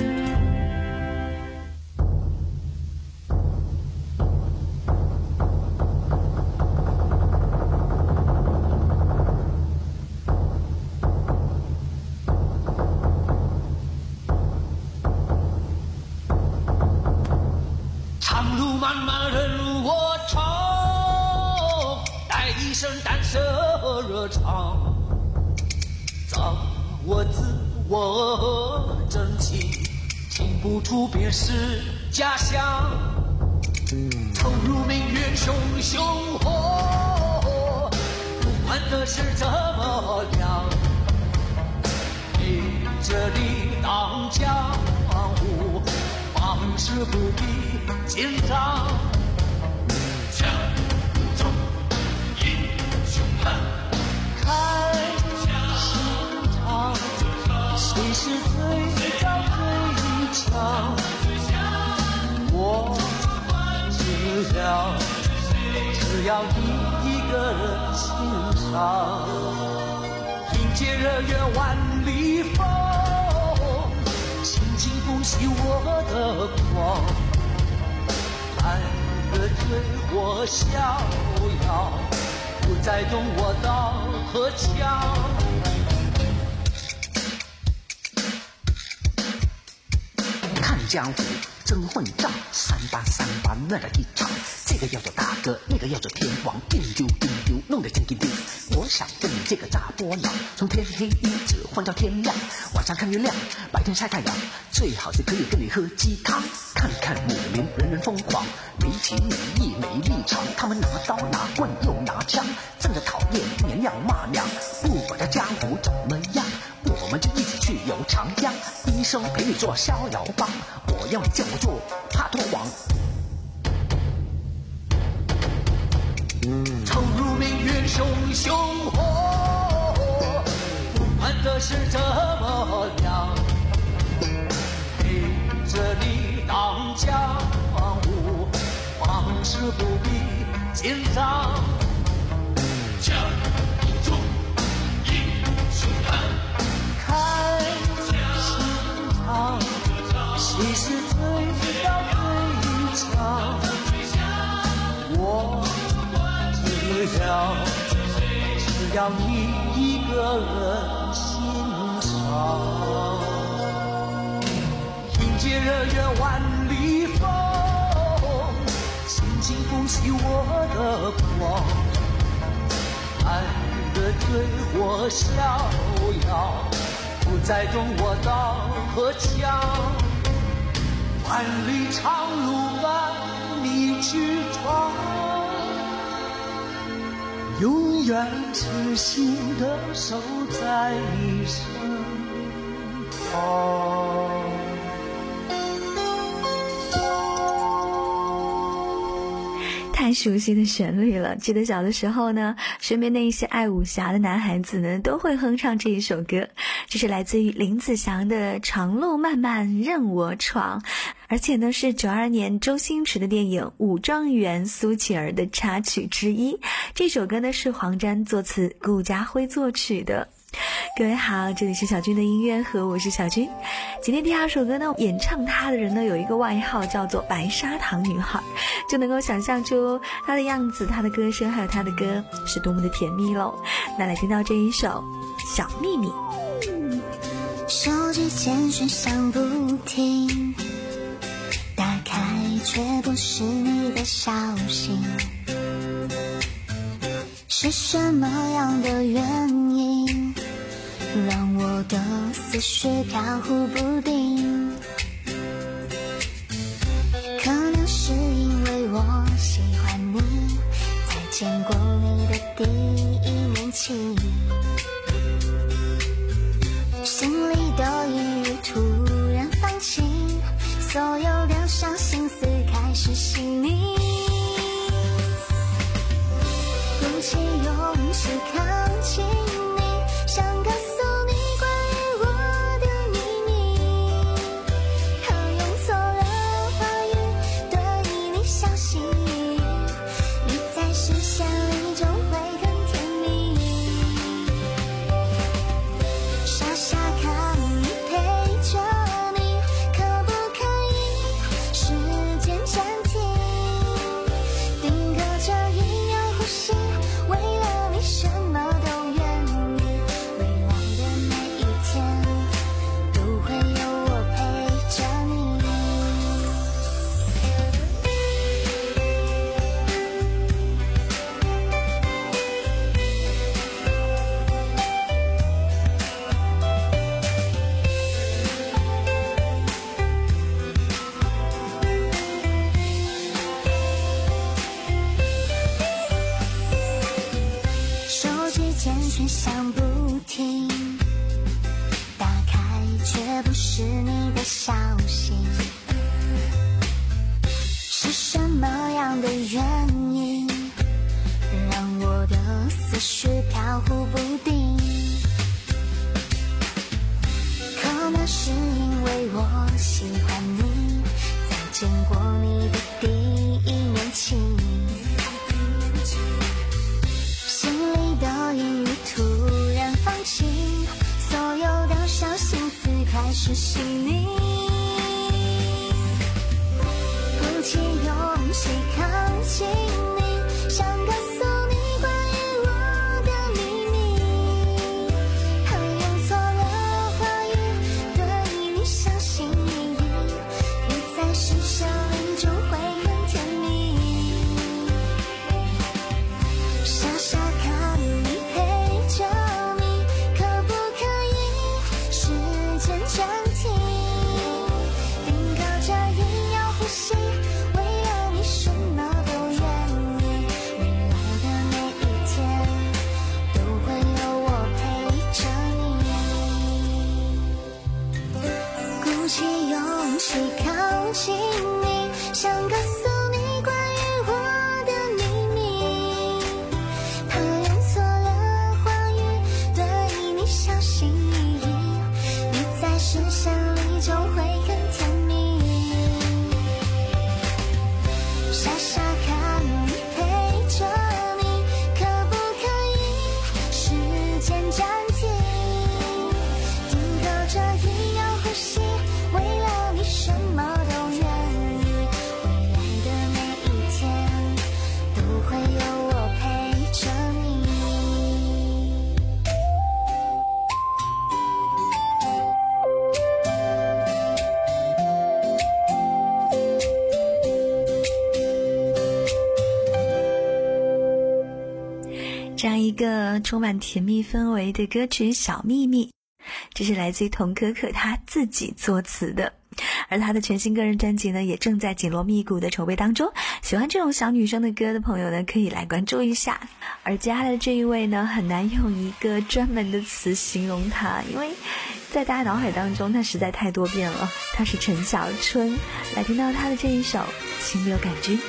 长路漫漫人如我长，带一身胆色热肠，掌握自我真情，情不出便是家乡。投入命运熊熊火，不管的是怎么样，你这里当江湖，往事不必紧张。江中英雄汉，看心肠，谁是最高最强？我只要只要你一个人欣赏，迎接热月万里风，轻轻拂袭我的光，爱的醉我逍遥，不再动我刀和枪。 看江湖争混账，三八三八乱了一场，这个要做大哥，那个要做天王，丢丢丢丢，弄得真丢丢。我想跟你这个大波浪，从天黑一直混到天亮，晚上看月亮，白天晒太阳，最好是可以跟你喝鸡汤。看看武林人人疯狂，没情没义没立场，他们拿刀拿棍又拿枪，真的讨厌娘娘骂娘。不管这江湖怎么样，我们就一起去游长江，一生陪你做逍遥帮，我要你叫我做帕托王。 投入命运熊熊火，不管的是怎么样，你这里当江湖，往事不必紧张。江中英雄汉，看心肠，谁是最高最强？我只要只要你一个人欣赏，迎接热月万里风，轻轻拂袭我的光，爱的醉我逍遥，不再动我刀和枪。万里长路伴你去闯，永远痴心的守在你身旁。 太熟悉的旋律了，记得小的时候呢，身边那些爱武侠的男孩子呢，都会哼唱这一首歌。这是来自于林子祥的《长路漫漫任我闯》，而且呢是九二年周星驰的电影《武状元苏乞儿》的插曲之一。这首歌呢是黄沾作词，顾嘉辉作曲的。各位好，这里是小军的音乐盒，我是小军。今天第二首歌呢，演唱它的人呢有一个外号叫做白砂糖女孩，就能够想象出她的样子，她的歌声还有她的歌是多么的甜蜜咯。那来听到这一首小秘密。 手机简讯响不停，打开却不是你的消息，是什么样的原因让我的思绪飘忽不定？可能是因为我喜欢你，在见过你的第一年起，心里的抑郁突然放晴，所有的伤心思开始细腻，鼓起勇气靠近你，想告诉你关于我的秘密，可用错了话语对你消息，你在视线里就会很甜蜜，傻傻看你陪着你，可不可以时间暂停？ 响不停，打开却不是你的消息，是什么样的原因让我的思绪飘忽不定？可能是因为我喜欢你，在见过你的第一面起，心里的阴雨突然放晴，所有的小心思开始细腻，鼓起勇气靠近你，想告诉你关于我的秘密，还用错了话语对你小心翼翼，你在视线里就会很甜蜜，傻傻看你陪着你，可不可以时间暂停，定格这一秒呼吸，为了你什么都愿意，未来的每一天都会有我陪着你，鼓起勇气靠近你，想告诉你关于我的秘密，怕用错了话语对你小心翼翼，你在视线里就会很甜蜜，傻傻看你陪着你，可不可以时间暂停，定格这一秒呼吸，为了你什么都愿意，未来的每一天都会有我陪着你。 这样一个充满甜蜜氛围的歌曲《小秘密》，这是来自于童可可他自己作词的，而他的全新个人专辑呢也正在紧锣密鼓的筹备当中，喜欢这种小女生的歌的朋友呢可以来关注一下。而接下来的这一位呢很难用一个专门的词形容他，因为在大家脑海当中他实在太多变了，他是陈小春，来听到他的这一首《情流感知》。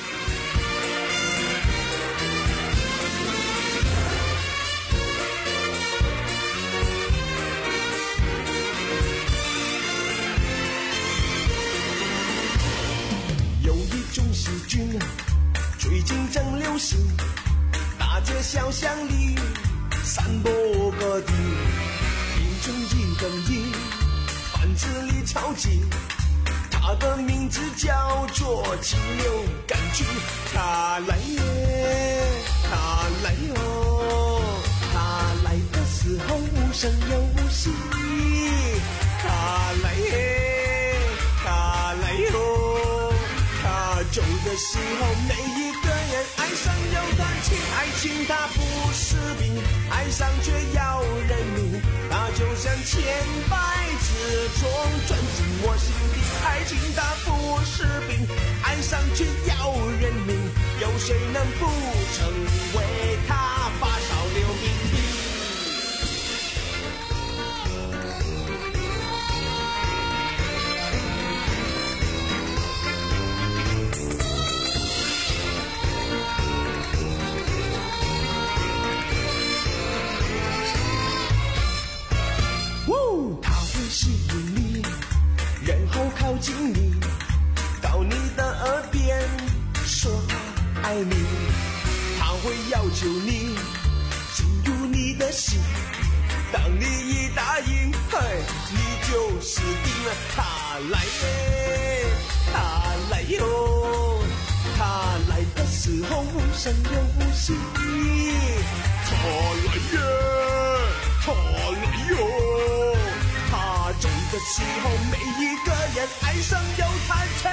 有一种细菌最近正流行，大街小巷里散播各地，病虫一等一，贩子里超级，它的名字叫做禽流感菌。它来耶，它来哟，它来的时候无声又无息，它来耶，它来哟，它走的时候每一个人爱上有感情，爱情它不是病，爱上却要人命，它就像千百只虫钻进我心底，爱情它不是病，爱上却要人命，有谁能不成为它发烧流鼻涕？它会吸引你，然后靠近你，到你的耳边说他爱你，他会要求你进入你的心，当你一答应，嘿，你就死定了。他来耶，他来哟，他来的时候无声又无息，他来耶，他来哟，他走的时候每一个人爱上又叹气。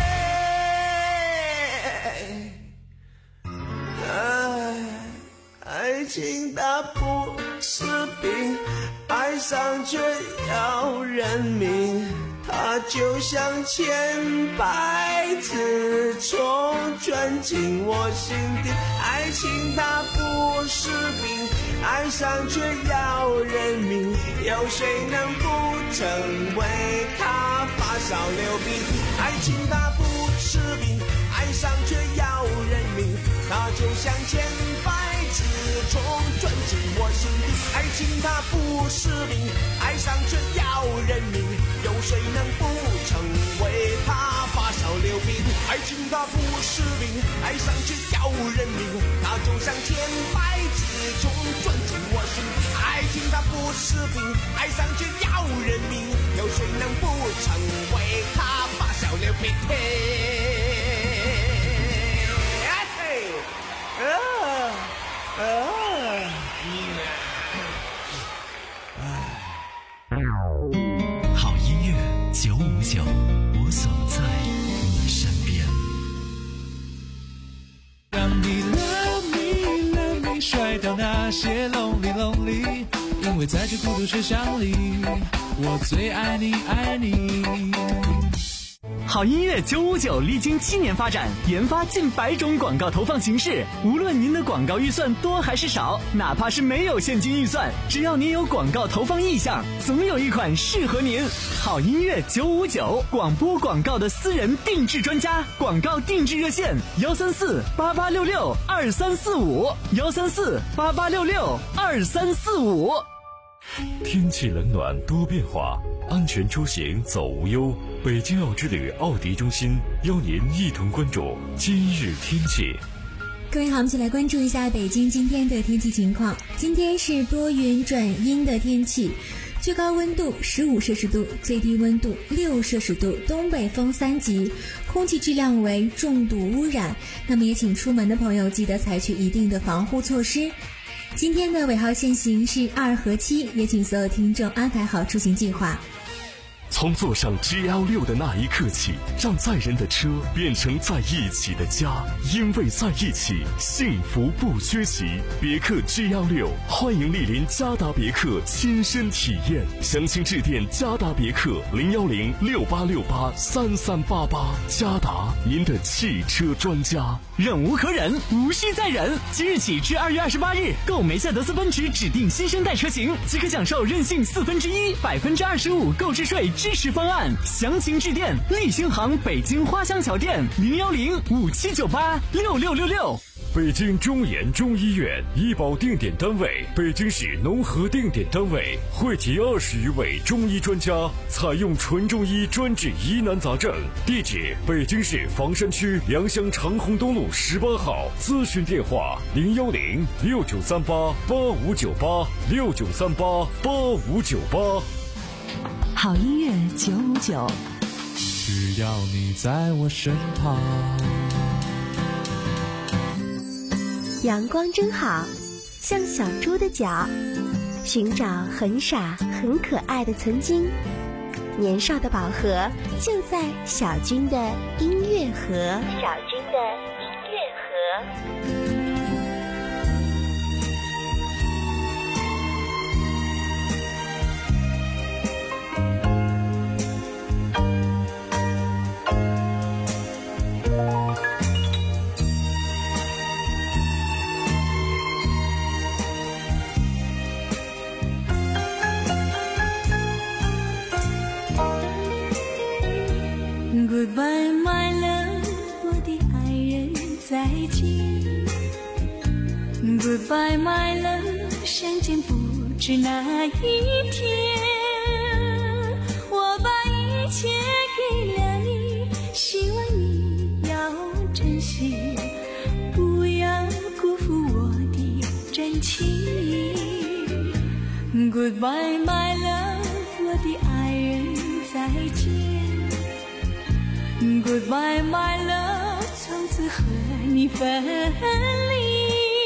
爱爱情它不是病，爱上却要人命，它就像千百自从钻进我心底。爱情它不是病，爱上却要人命，有谁能不成为他发烧流鼻涕？爱情它不是病，爱上却要人命，它就像千百只虫钻进我心底。爱情它不是病，爱上却要人命，有谁能不成为他发烧流鼻涕？爱情它不是病，爱上却要人命，它就像千百只虫钻进我心底。爱情它不是病，爱上却要人命，有谁能不成为他发烧流鼻涕？啊啊！ 好音乐九五九，我总在你身边。 让你 love me love me 甩掉那些 lonely lonely， 因为在这孤独车厢里，我最爱你爱你。 好音乐九五九历经七年发展，研发近百种广告投放形式。无论您的广告预算多还是少，哪怕是没有现金预算，只要您有广告投放意向，总有一款适合您。好音乐九五九，广播广告的私人定制专家，广告定制热线：幺三四八八六六二三四五，幺三四八八六六二三四五。 天气冷暖多变化，安全出行走无忧。北京奥之旅奥迪中心邀您一同关注今日天气。 各位好，我们一起来关注一下北京今天的天气情况。今天是多云转阴的天气，最高温度十五摄氏度，最低温度六摄氏度，东北风三级，空气质量为重度污染。那么也请出门的朋友记得采取一定的防护措施。今天的尾号限行是二和七，也请所有听众安排好出行计划。 从坐上 G L 六 的那一刻起，让载人的车变成在一起的家，因为在一起，幸福不缺席。别克 G L 六，欢迎莅临嘉达别克亲身体验，详情致电嘉达别克零幺零六八六八三三八八。嘉达，您的汽车专家。 忍无可忍，无需再忍。即日起至二月二十八日，购梅赛德斯奔驰指定新生代车型，即可享受任性四分之一、百分之二十五购置税支持方案。详情致电立星行北京花乡桥店零幺零五七九八六六六六。 北京中研中医院医保定点单位，北京市农合定点单位，汇集二十余位中医专家，采用纯中医专治疑难杂症。地址：北京市房山区良乡长虹东路十八号。咨询电话：零幺零六九三八八五九八六九三八八五九八。 好音乐九五九， 只要你在我身旁。 阳光真好，像小猪的脚，寻找很傻很可爱的曾经。年少的宝盒就在小军的音乐盒。小军的音乐盒。 Goodbye, my love， 我的爱人，再见。Goodbye, my love， 相见不知哪一天。我把一切给了你，希望你要珍惜，不要辜负我的真情。Goodbye, my love， 我的爱人，再见。Goodbye, my love， 从此和你分离。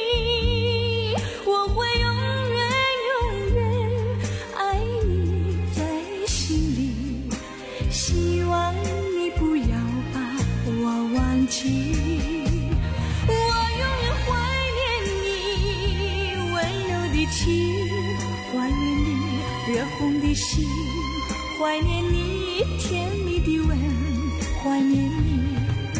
我会永远永远爱你在心里，希望你不要把我忘记。我永远怀念你温柔的情，怀念你热红的心，怀念你甜蜜的吻，怀念你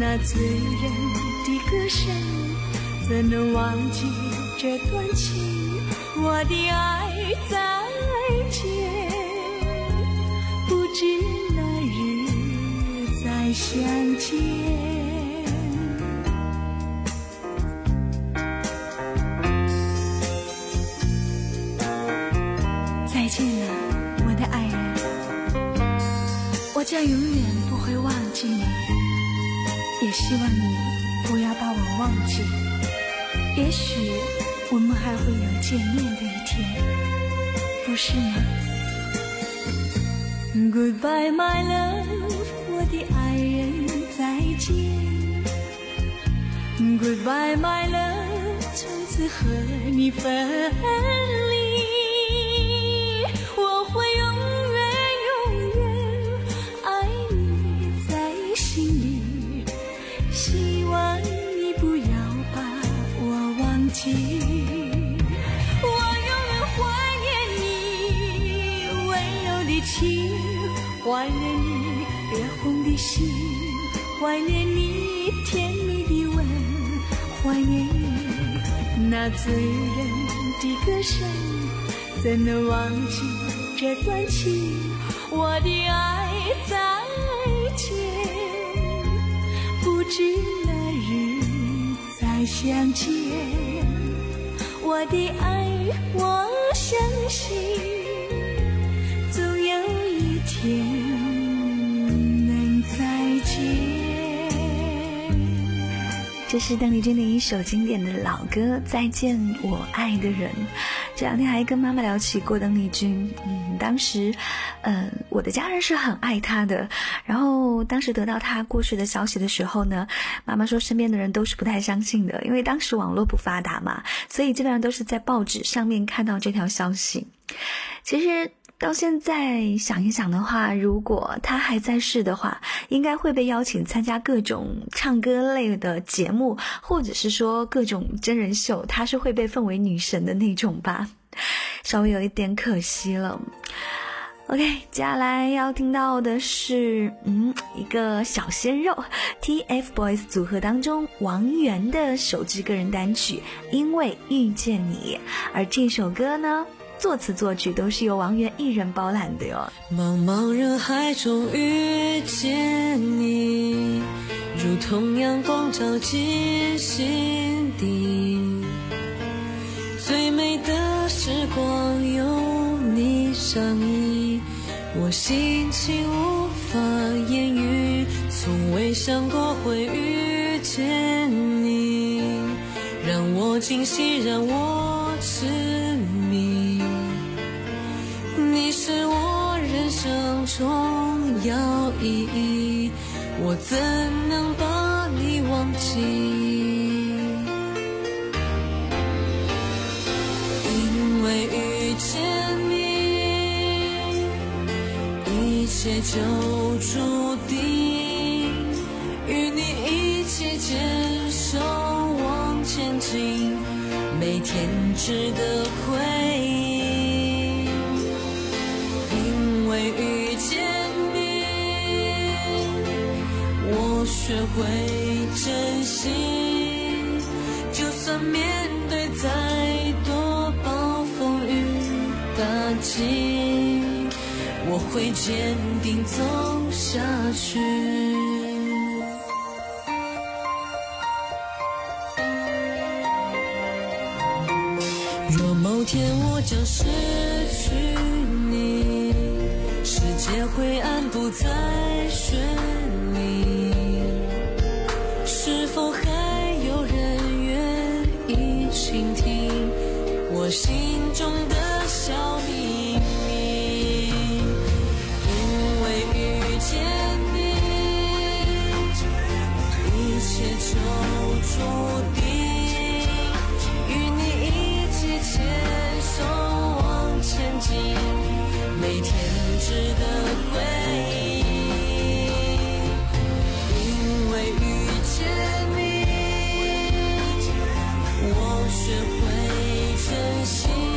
那醉人的歌声，怎能忘记这段情？我的爱再见，不知哪日再相见。再见了，我的爱人，我将永远不会忘记你，也希望你不要把我忘记。也许我们还会有见面的一天，不是吗？ Goodbye my love， 我的爱人再见。Goodbye my love， 从此和你分离。我会永远永远爱你在心里，希望你不要把我忘记。我永远怀念你温柔的情，怀念你热红的心，怀念你甜蜜的吻，怀念你那醉人的歌声，怎能忘记这段情？我的爱再见，不知哪日再相见。我的爱，我相信总有一天能再见。 这是邓丽君的一首经典的老歌《再见我爱的人》。这两天还跟妈妈聊起过邓丽君，嗯，当时，嗯、呃，我的家人是很爱她的。然后当时得到她过世的消息的时候呢，妈妈说身边的人都是不太相信的，因为当时网络不发达嘛，所以基本上都是在报纸上面看到这条消息。其实到现在想一想的话，如果她还在世的话，应该会被邀请参加各种唱歌类的节目，或者是说各种真人秀，她是会被奉为女神的那种吧，稍微有一点可惜了。OK， 接下来要听到的是嗯一个小鲜肉 T F Boys 组合当中王源的首支个人单曲《因为遇见你》，而这首歌呢作词作曲都是由王源一人包揽的哟。 茫茫人海中遇见你，如同阳光照进心底，最美的时光有你相依，我心情无法言语，从未想过会遇见你，让我惊喜，让我痴迷，你是我人生重要意义，我怎能把你忘记？因为遇见你，一切就注定，与你一起牵手往前进，每天值得回忆。因为遇见你，我学会珍惜，就算面对再多暴风雨打击，我会坚定走下去。若某天我将失去你，世界灰暗不再绚丽，是否还有人愿意倾听我心中的小秘密？因为遇见你，一切就注定，与你一起牵手往前进，每天值得回忆。因为遇见你，我学会珍惜，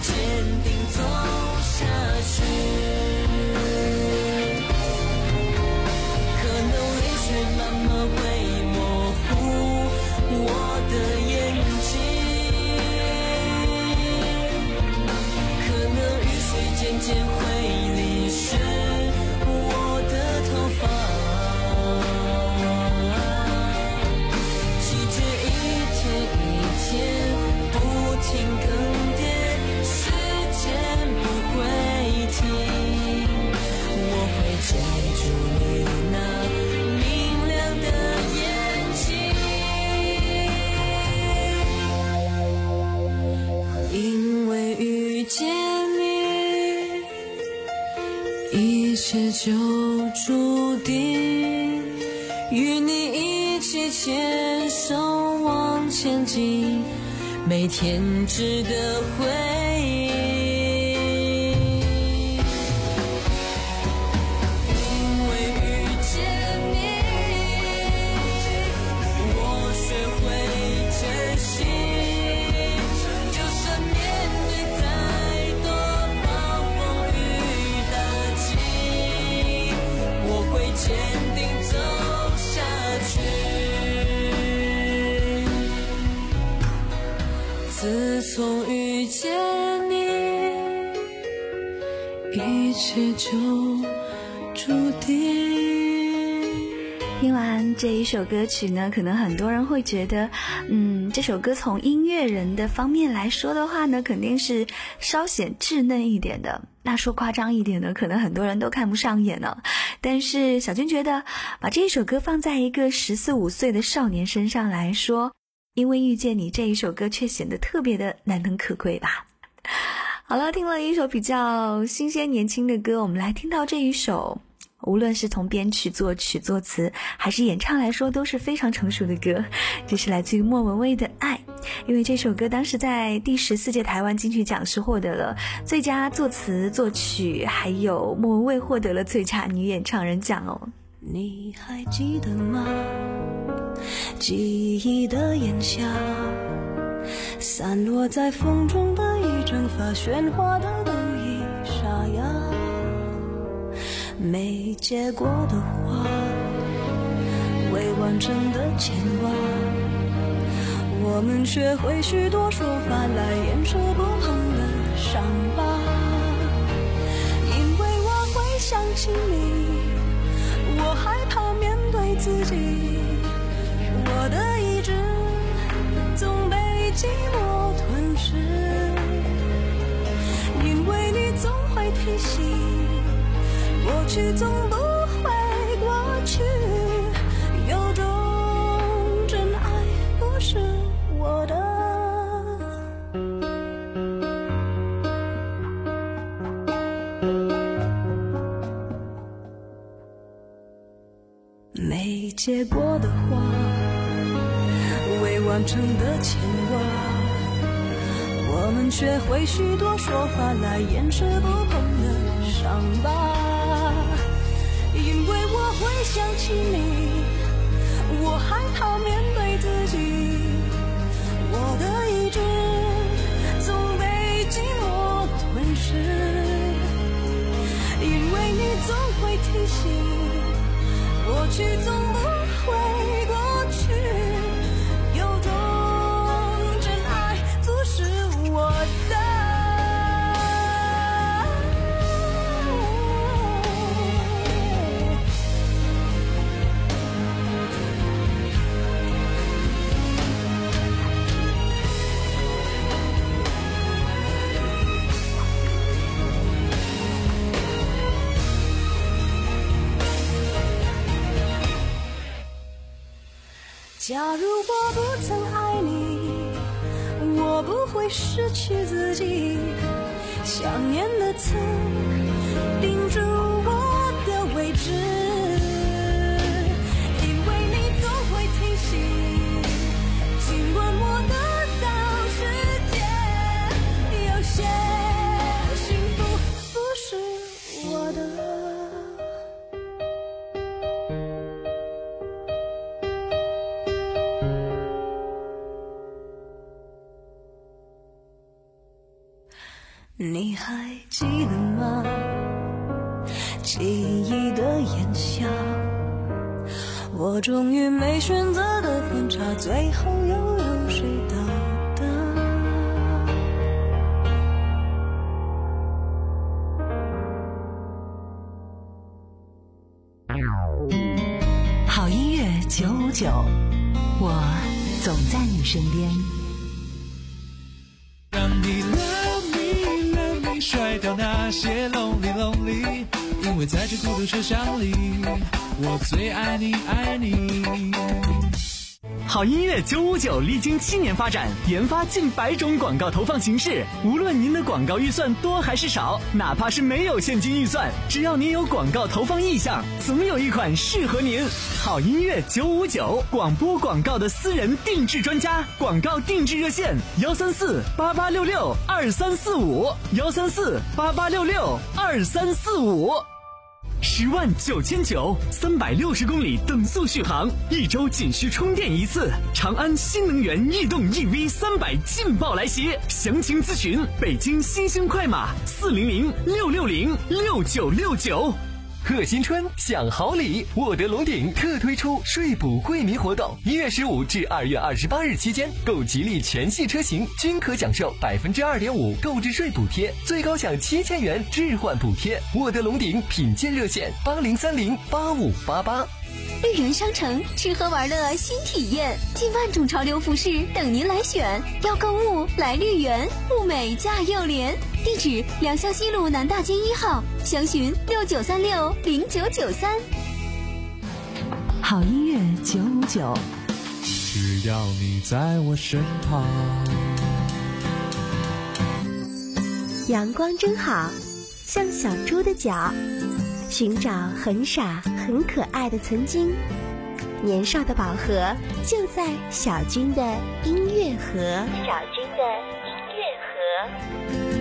坚定走下去。可能泪水慢慢会模糊我的眼睛，可能雨水渐渐会淋湿我的头发。季节一天一天不停更迭，时间不会停，我会接住你那明亮的眼睛。因为遇见你，一切就注定，与你一起牵手往前进，每天值得回忆。因为遇见你，我学会珍惜，就算面对再多暴风雨打击，我会坚定走下去。自从遇见你，一切就注定。 听完这一首歌曲呢，可能很多人会觉得，嗯，这首歌从音乐人的方面来说的话呢，肯定是稍显稚嫩一点的。那说夸张一点呢，可能很多人都看不上眼了。但是小军觉得，把这一首歌放在一个十四五岁的少年身上来说，因为遇见你这一首歌却显得特别的难能可贵吧。好了，听了一首比较新鲜年轻的歌，我们来听到这一首无论是从编曲作曲作词还是演唱来说都是非常成熟的歌，这是来自于莫文蔚的爱。因为这首歌当时在第十四届台湾金曲奖是获得了最佳作词作曲，还有莫文蔚获得了最佳女演唱人奖哦。 你还记得吗？记忆的炎夏，散落在风中的一整发喧哗的都已沙哑，没结果的花，未完成的牵挂，我们学会许多说法来掩饰不碰的伤疤。因为我会想起你，我害怕面对自己，我的意志总被寂寞吞噬。因为你总会提醒，过去总不会过去，有种真爱不是我的。没结果的花，未完成的牵挂，我们学会许多说法来掩饰不碰的伤疤。因为我会想起你，我害怕面对自己，我的意志总被寂寞吞噬。因为你总会提醒，过去总不会过去，有种真爱不是我的。假如我不曾爱你，我不会失去自己，想念的刺钉住我的位置。因为你总会提醒，尽管我得到世界，有些幸福不是我的。 你还记得吗？记忆的炎夏，我终于没选择的分岔，最后又有谁到达？ 好音乐九五九，我总在你身边。 让你 love me love me 甩掉那些 lonely lonely， 因为在这孤独车厢里，我最爱你爱你。 好音乐九五九历经七年发展，研发近百种广告投放形式。无论您的广告预算多还是少，哪怕是没有现金预算，只要您有广告投放意向，总有一款适合您。好音乐九五九，广播广告的私人定制专家，广告定制热线：幺三四八八六六二三四五，幺三四八八六六二三四五。十万九千九，三百六十公里等速续航，一周仅需充电一次。长安新能源逸动 E V 三百劲爆来袭，详情咨询北京新兴快马四零零六六零六九六九。 贺新春享好礼，沃德龙鼎特推出税补惠民活动，一月十五至二月二十八日期间，购吉利全系车型均可享受百分之二点五购置税补贴，最高享七千元置换补贴。沃德龙鼎品鉴热线：八零三零八五八八。 绿园商城吃喝玩乐新体验，近万种潮流服饰等您来选。要购物来绿园，物美价又廉。地址：良乡西路南大街一号，详询六九三六零九九三。 好音乐九五九， 只要你在我身旁。 阳光真好，像小猪的脚，寻找很傻很可爱的曾经。年少的宝盒就在小军的音乐盒。小军的音乐盒。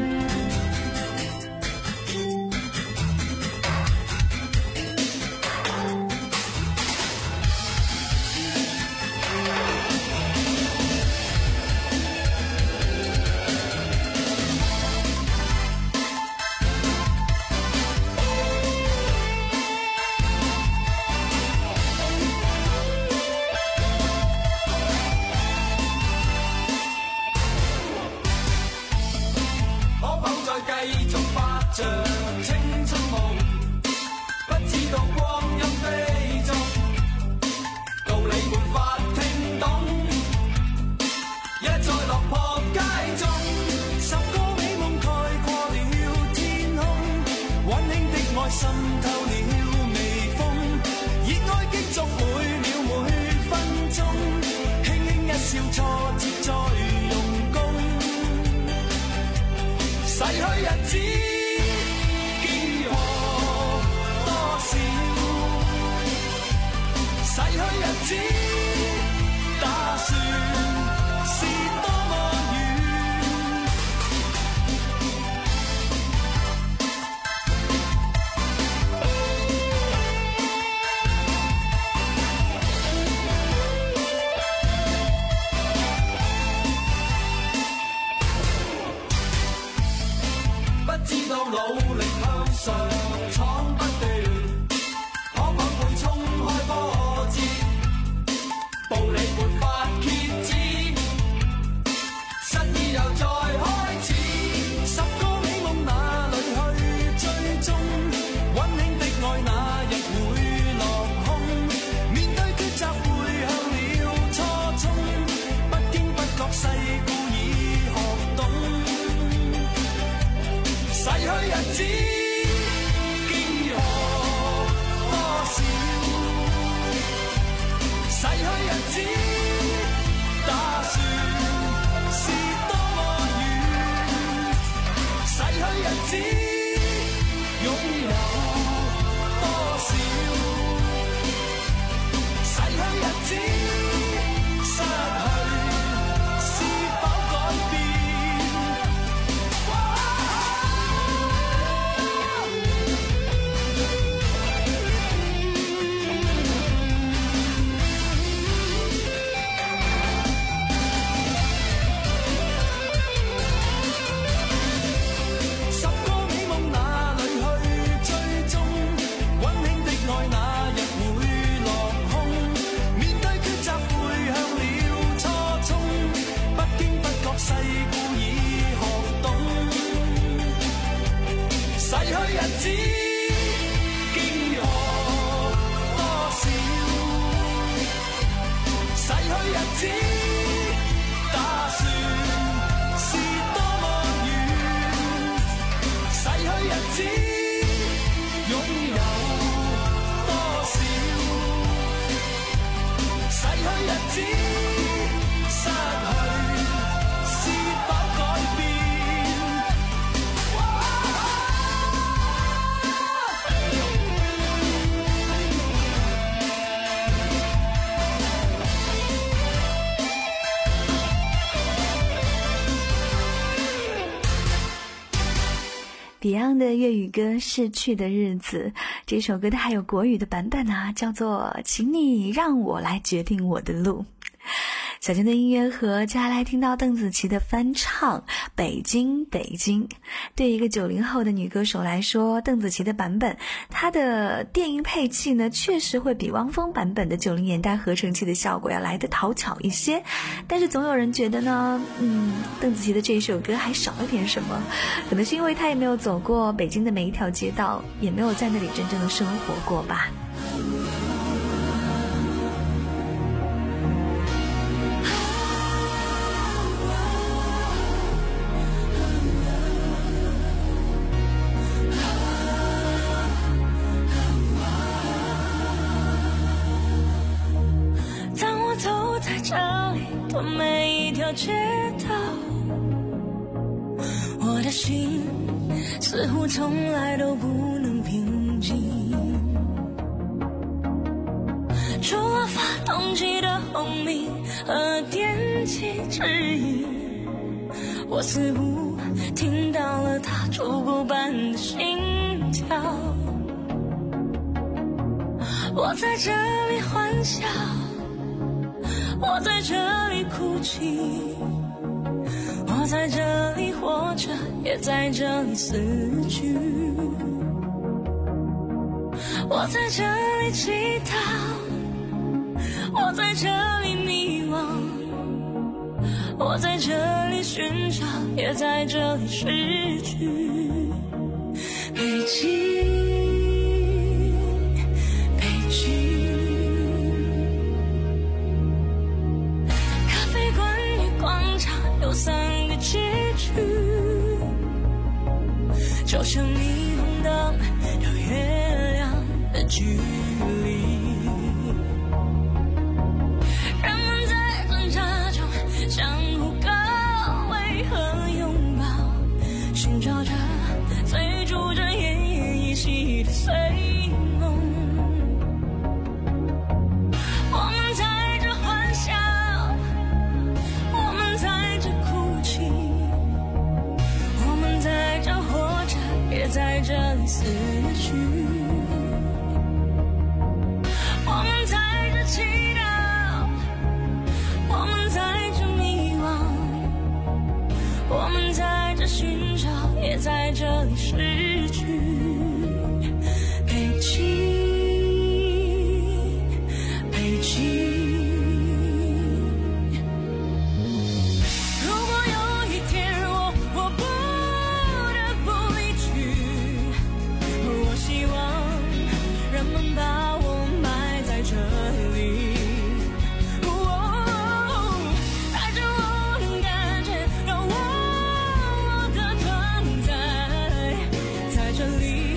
子擁有多少？逝去日子，失去是否改變？ Beyond 的粤语歌《逝去的日子》，这首歌的还有国语的版本啊，叫做《请你让我来决定我的路》。小娟的音乐盒，接下来听到邓紫棋的翻唱《北京北京》。对一个九零后的女歌手来说，邓紫棋的版本，她的电音配器呢，确实会比汪峰版本的九零年代合成器的效果要来得讨巧一些。但是总有人觉得呢，嗯，邓紫棋的这一首歌还少了点什么，可能是因为她也没有走过北京的每一条街道，也没有在那里真正的生活过吧。 的每一条街道，我的心似乎从来都不能平静。除了发动机的轰鸣和电气指引，我似乎听到了它逐步般的心跳。我在这里欢笑，我在这里哭泣，我在这里活着，也在这里死去。我在这里祈祷，我在这里迷惘，我在这里寻找，也在这里失去。北京，北京，咖啡馆与广场有三个街区，就像霓虹灯有月亮的距离。人们在挣扎中相互告慰和拥抱，寻找着追逐着奄奄一息的碎梦。我们在这欢笑，我们在这哭泣，我们在这活着，也在这里死去。我们在这祈祷，我们在这迷惘，我们在这寻找，也在这里失去。北京，北京，如果有一天我我不得不离去，我希望人们把我埋在这里。在这我能感觉到我的存在，在这里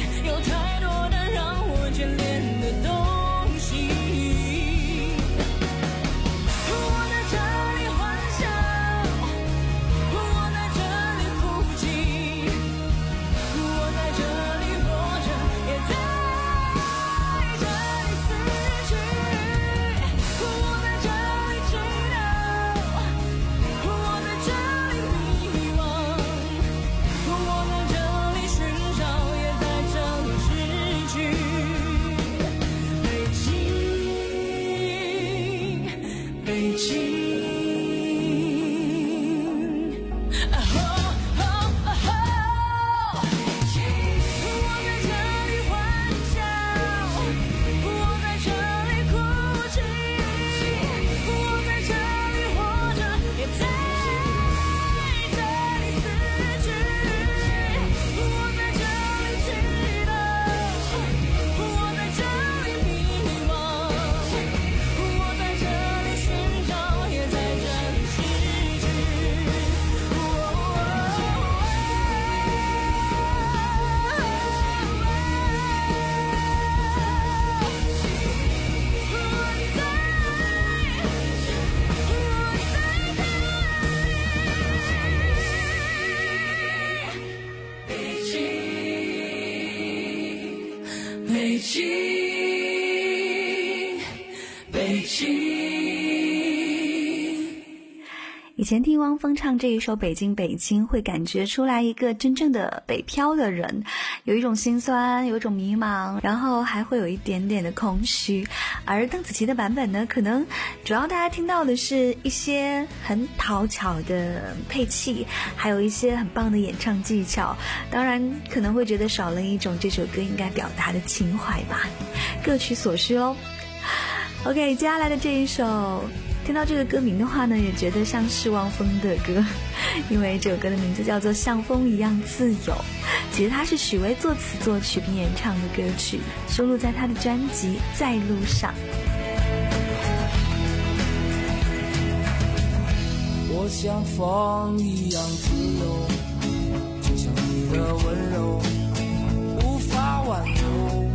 北京，北京。 以前听汪峰唱这一首《北京北京》，会感觉出来一个真正的北漂的人，有一种心酸，有一种迷茫，然后还会有一点点的空虚。而邓紫棋的版本呢，可能主要大家听到的是一些很讨巧的配器，还有一些很棒的演唱技巧，当然可能会觉得少了一种这首歌应该表达的情怀吧，各取所需咯。 OK， 接下来的这一首，听到这个歌名的话呢，也觉得像是汪峰的歌，因为这首歌的名字叫做《像风一样自由》，其实它是许巍作词作曲并演唱的歌曲，收录在他的专辑《在路上》。 我像风一样自由，就像你的温柔无法挽留，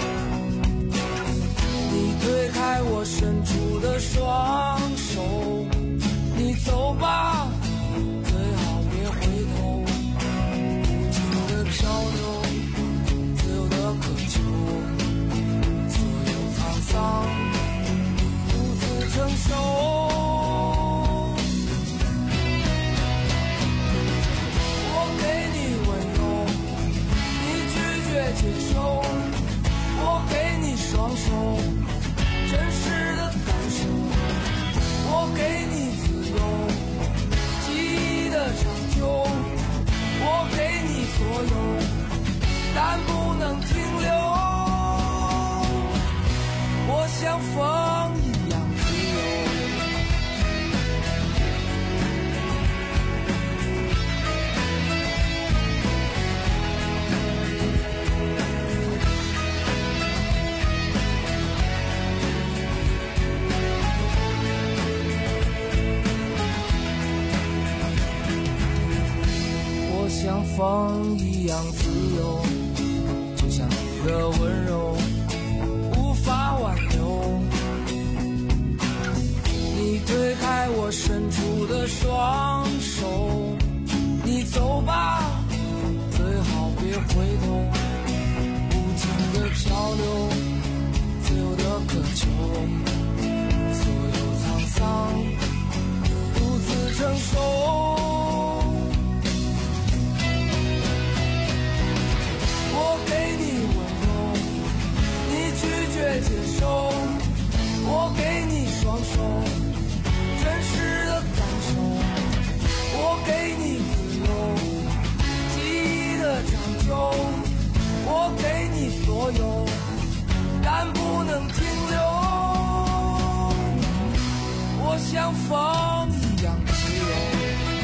你推开我伸出的双手，你走吧，最好别回头，无尽的漂流，自由的渴求，所有沧桑独自承受。接受，我给你双手，真实的感受，我给你自由，记忆的长久，我给你所有，但不能停留。我像风一样自由。像风一样自由，就像你的温柔无法挽留，你推开我伸出的双手，你走吧，最好别回头，无尽的漂流，自由的渴求，所有沧桑独自承受。我给你温柔，你拒绝接受，我给你双手，真实的感受，我给你自由，记忆的长久，我给你所有，但不能停留。我像风一样自由。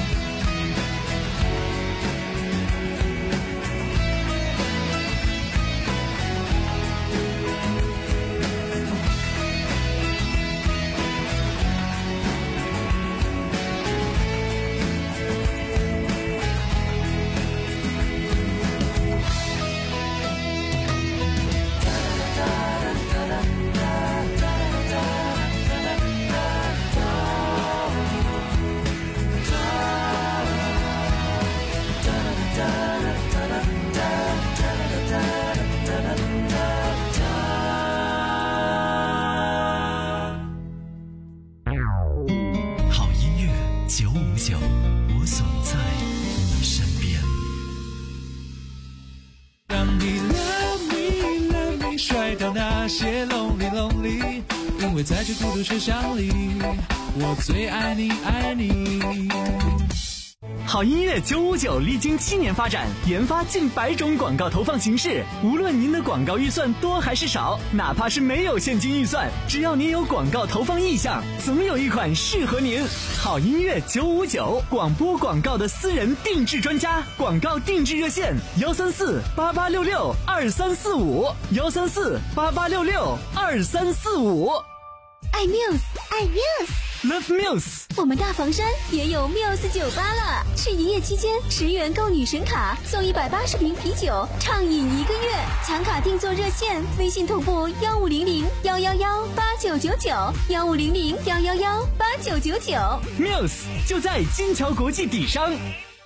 因为在这孤独车厢里，我最爱你爱你。 好音乐九五九历经七年发展，研发近百种广告投放形式。无论您的广告预算多还是少，哪怕是没有现金预算，只要您有广告投放意向，总有一款适合您。好音乐九五九，广播广告的私人定制专家，广告定制热线幺三四八八六六二三四五幺三四八八六六二三四五。 爱 Muse， 爱 Muse。Love Muse， 我们大房山也有 Muse 酒吧了。是营业期间，十元购女神卡送一百八十瓶啤酒，畅饮一个月。抢卡订座热线：微信同步幺五零零幺幺幺八九九九幺五零零幺幺幺八九九九。 Muse 就在金桥国际底商。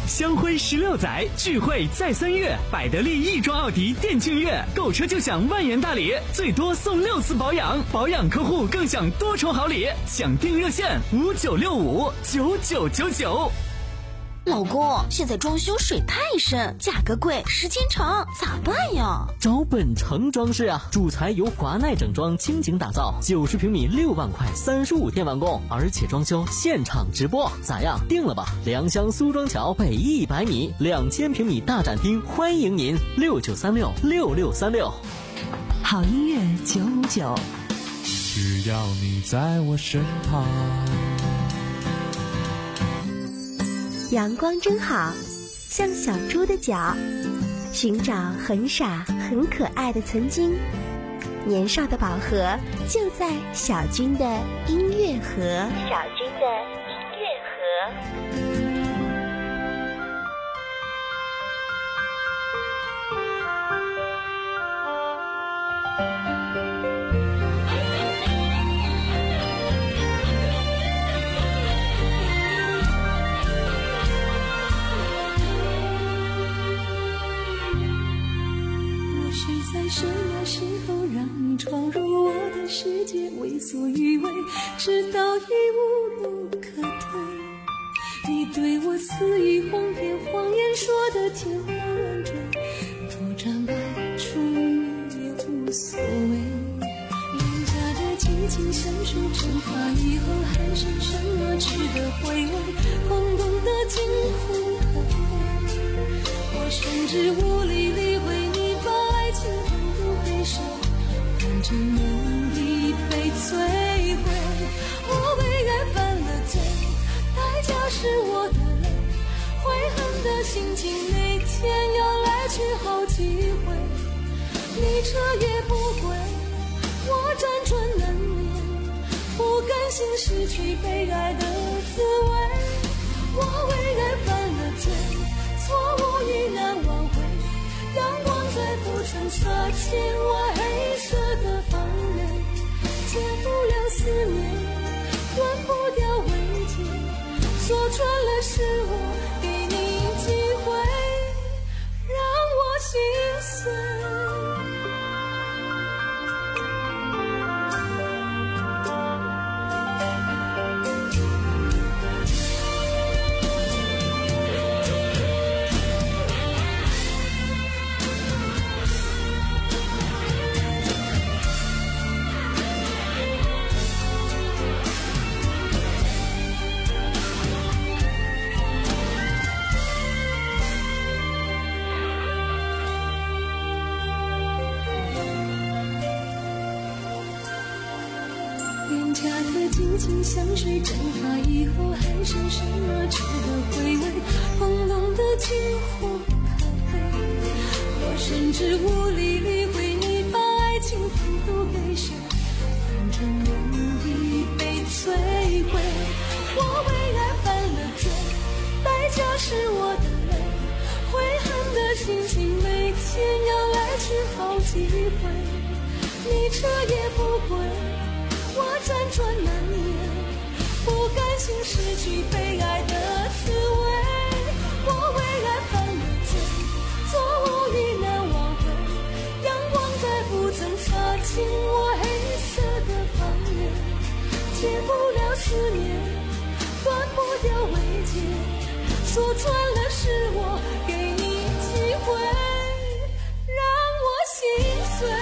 相辉十六载，聚会再三月，百得利亦庄奥迪店庆月，购车就享万元大礼，最多送六次保养，保养客户更享多重好礼。享定热线五九六五九九九九。 老公，现在装修水太深，价格贵，时间长，咋办呀？ 找本城装饰啊，主材由华奈整装倾情打造，九十平米六万块，三十五天完工，而且装修现场直播，咋样？定了吧！良乡苏庄桥北一百米，两千平米大展厅，欢迎您六九三六六六三六。 好音乐九五九， 只要你在我身旁。 阳光真好，像小猪的脚，寻找很傻很可爱的曾经。年少的宝盒就在小军的音乐盒。小军的音乐盒。 什么时候让你闯入我的世界，为所欲为，直到已无路可退。你对我肆意谎言，谎言说的天花乱坠，多战败出也无所谓。廉价的激情像水蒸发以后，还剩什么值得回味？空洞的惊呼可悲，我甚至无力理会你把爱情反正能力被摧毁，我为爱犯了罪，代价是我的泪，悔恨的心情每天要来去好几回，你彻夜不归，我辗转难眠，不甘心失去被爱的滋味，我为爱犯了罪，错误已难挽回，阳光再不曾洒进我黑色的房内，戒不了思念，断不掉慰藉，说穿了是我给你机会，让我心碎。激情像水蒸发以后，还剩什么值得回味？空洞的惊呼可悲，我甚至无力理会你把爱情付渡给谁，反正容易被摧毁。我为爱犯了罪，代价是我的泪，悔恨的心情每天要来去好几回，你彻夜不归，我辗转难眠，不甘心失去被爱的滋味，我为爱犯了罪，错误已难挽回，阳光再不曾洒进我黑色的房檐，戒不了思念，断不掉慰藉，说穿了是我给你机会，让我心碎。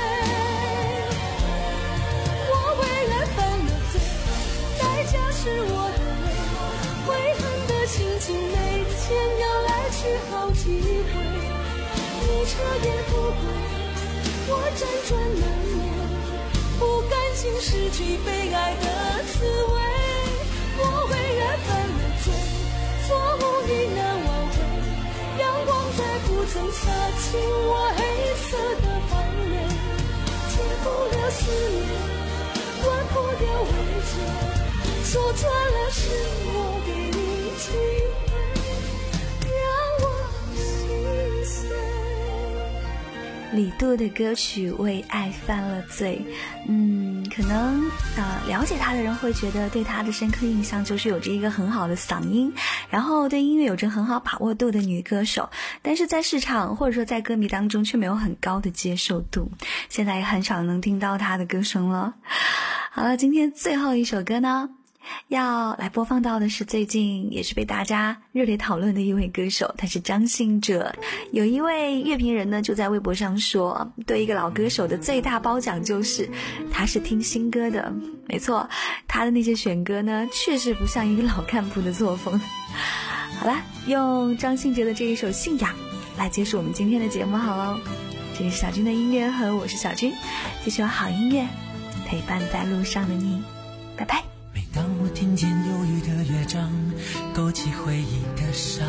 是我的泪，悔恨的心情每天要来去好几回，你彻夜不归，我辗转难眠，不甘心失去被爱的滋味，我为爱犯了罪，错误已难挽回，阳光再不曾洒进我黑色的房檐，戒不了思念，断不掉慰藉，说穿了是我给你机会，让我心碎。 李杜的歌曲《为爱犯了罪》，嗯， 可能呃了解他的人会觉得对他的深刻印象就是有着一个很好的嗓音，然后对音乐有着很好把握度的女歌手，但是在市场或者说在歌迷当中却没有很高的接受度，现在也很少能听到她的歌声了。好了，今天最后一首歌呢，要来播放到的是最近也是被大家热烈讨论的一位歌手，他是张信哲。有一位乐评人呢就在微博上说，对一个老歌手的最大褒奖就是他是听新歌的。没错，他的那些选歌呢确实不像一个老干部的作风。好啦，用张信哲的这一首《信仰》来结束我们今天的节目好了。这里是小军的音乐盒，我是小军，继续有好音乐陪伴在路上的你，拜拜。 当我听见忧郁的乐章，勾起回忆的伤，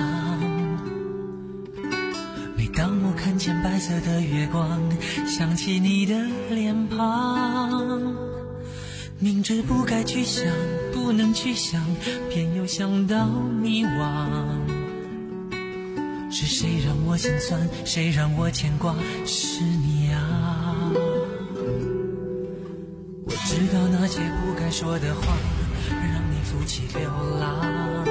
每当我看见白色的月光，想起你的脸庞，明知不该去想，不能去想，偏又想到迷惘。是谁让我心酸，谁让我牵挂，是你啊。我知道那些不该说的话让你负气流浪，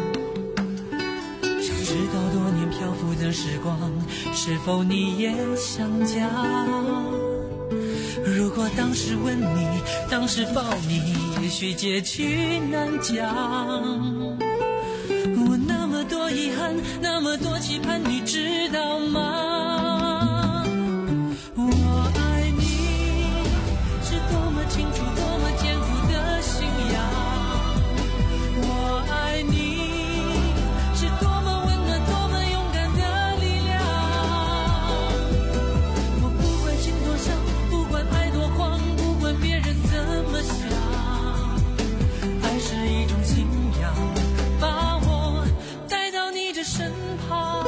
想知道多年漂浮的时光是否你也想家。如果当时吻你，当时抱你，也许结局难讲。我那么多遗憾，那么多期盼，你知道吗？我爱你是多么清楚，多么坚固的信仰。我爱你是多么温暖，多么勇敢的力量。我不管心多伤，不管爱多慌，不管别人怎么想，爱是一种信仰，把我带到你的身旁。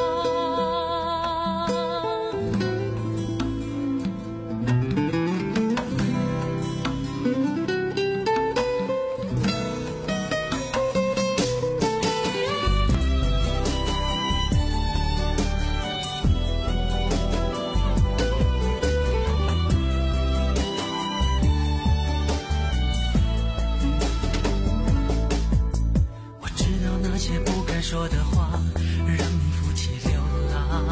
说的话让你负气流浪，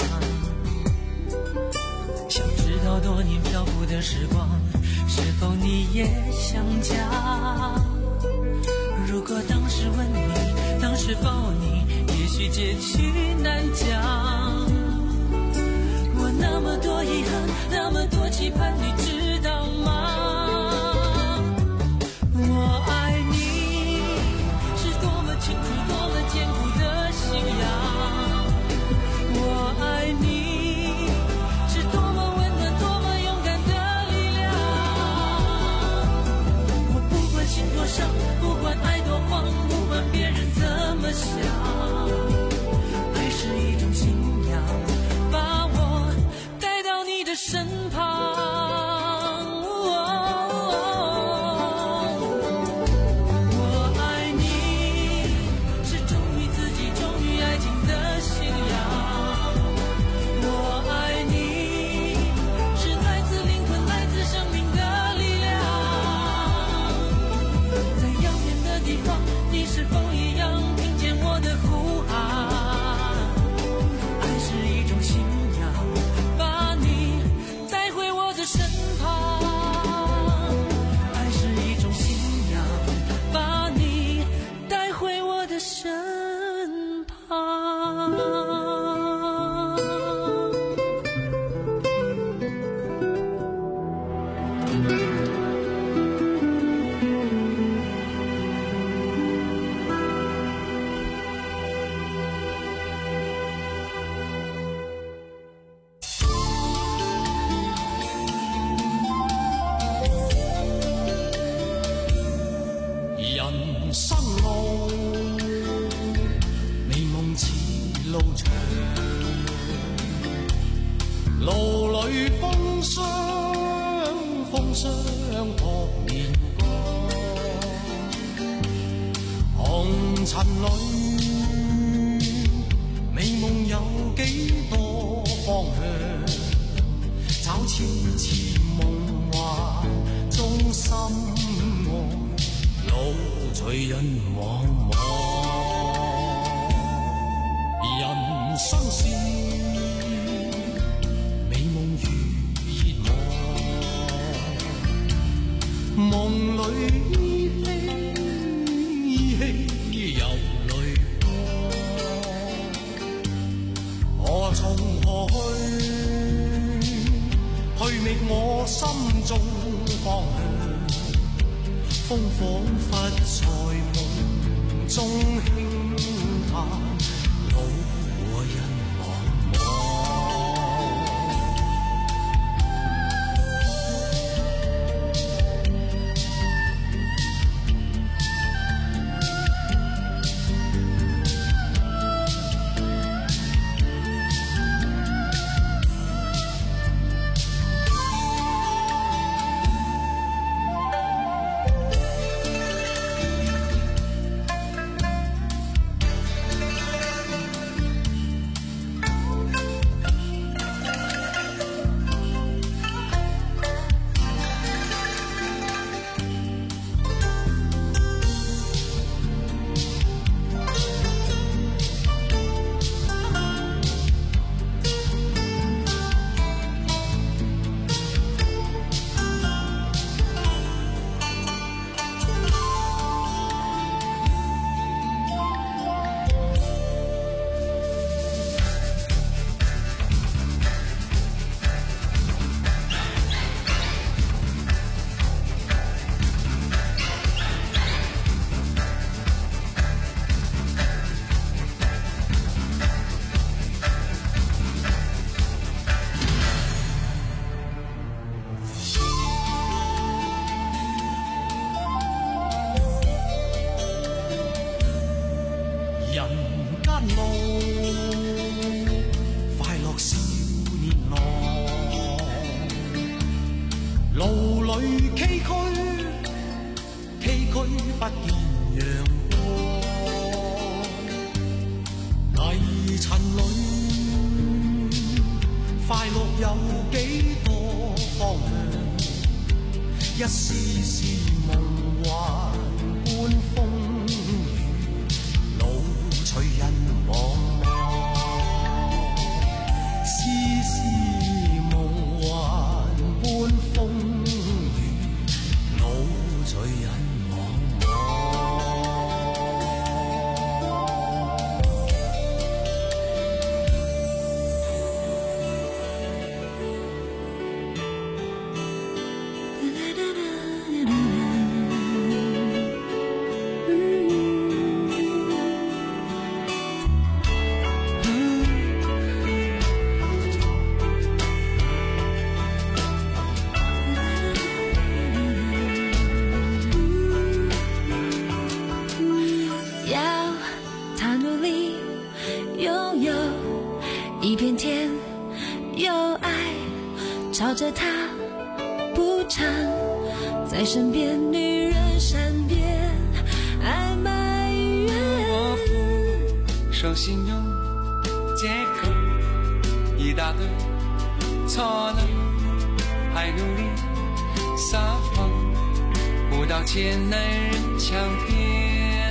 想知道多年漂浮的时光是否你也想家。如果当时吻你，当时抱你，也许结局难讲。我那么多遗憾，那么多期盼，你知道吗？我爱你是多么清楚，多么坚固的信仰。我爱你是多么温暖，多么勇敢的力量。我不管心多伤，不管爱多慌，不管别人怎么想，爱是一种信仰，把我带到你的身旁。人生路，美夢似路長，路裏風霜，風霜撲面光，紅塵裏，美夢有幾多方向，找次次夢幻中心。 隨人茫茫，人生是美夢如熱望，夢裏依稀依稀有淚波，我從何去？去覓我心中方向。風彷彿在夢中輕嘆，路和人茫茫。一絲絲夢幻般風雨，路隨人茫茫。絲絲夢幻般風雨，路隨人茫茫。 一片天有爱，朝着他不长，在身边女人善变爱埋怨。 我不守信用，借口一大堆，错了还努力撒谎，不道歉男人强骗。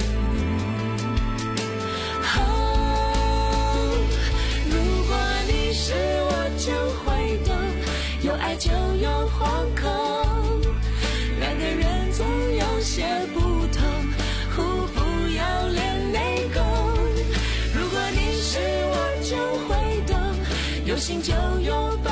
是我就会懂，有爱就有惶恐，两个人总有些不同，互不要脸内讧。如果你是我就会懂，有心就有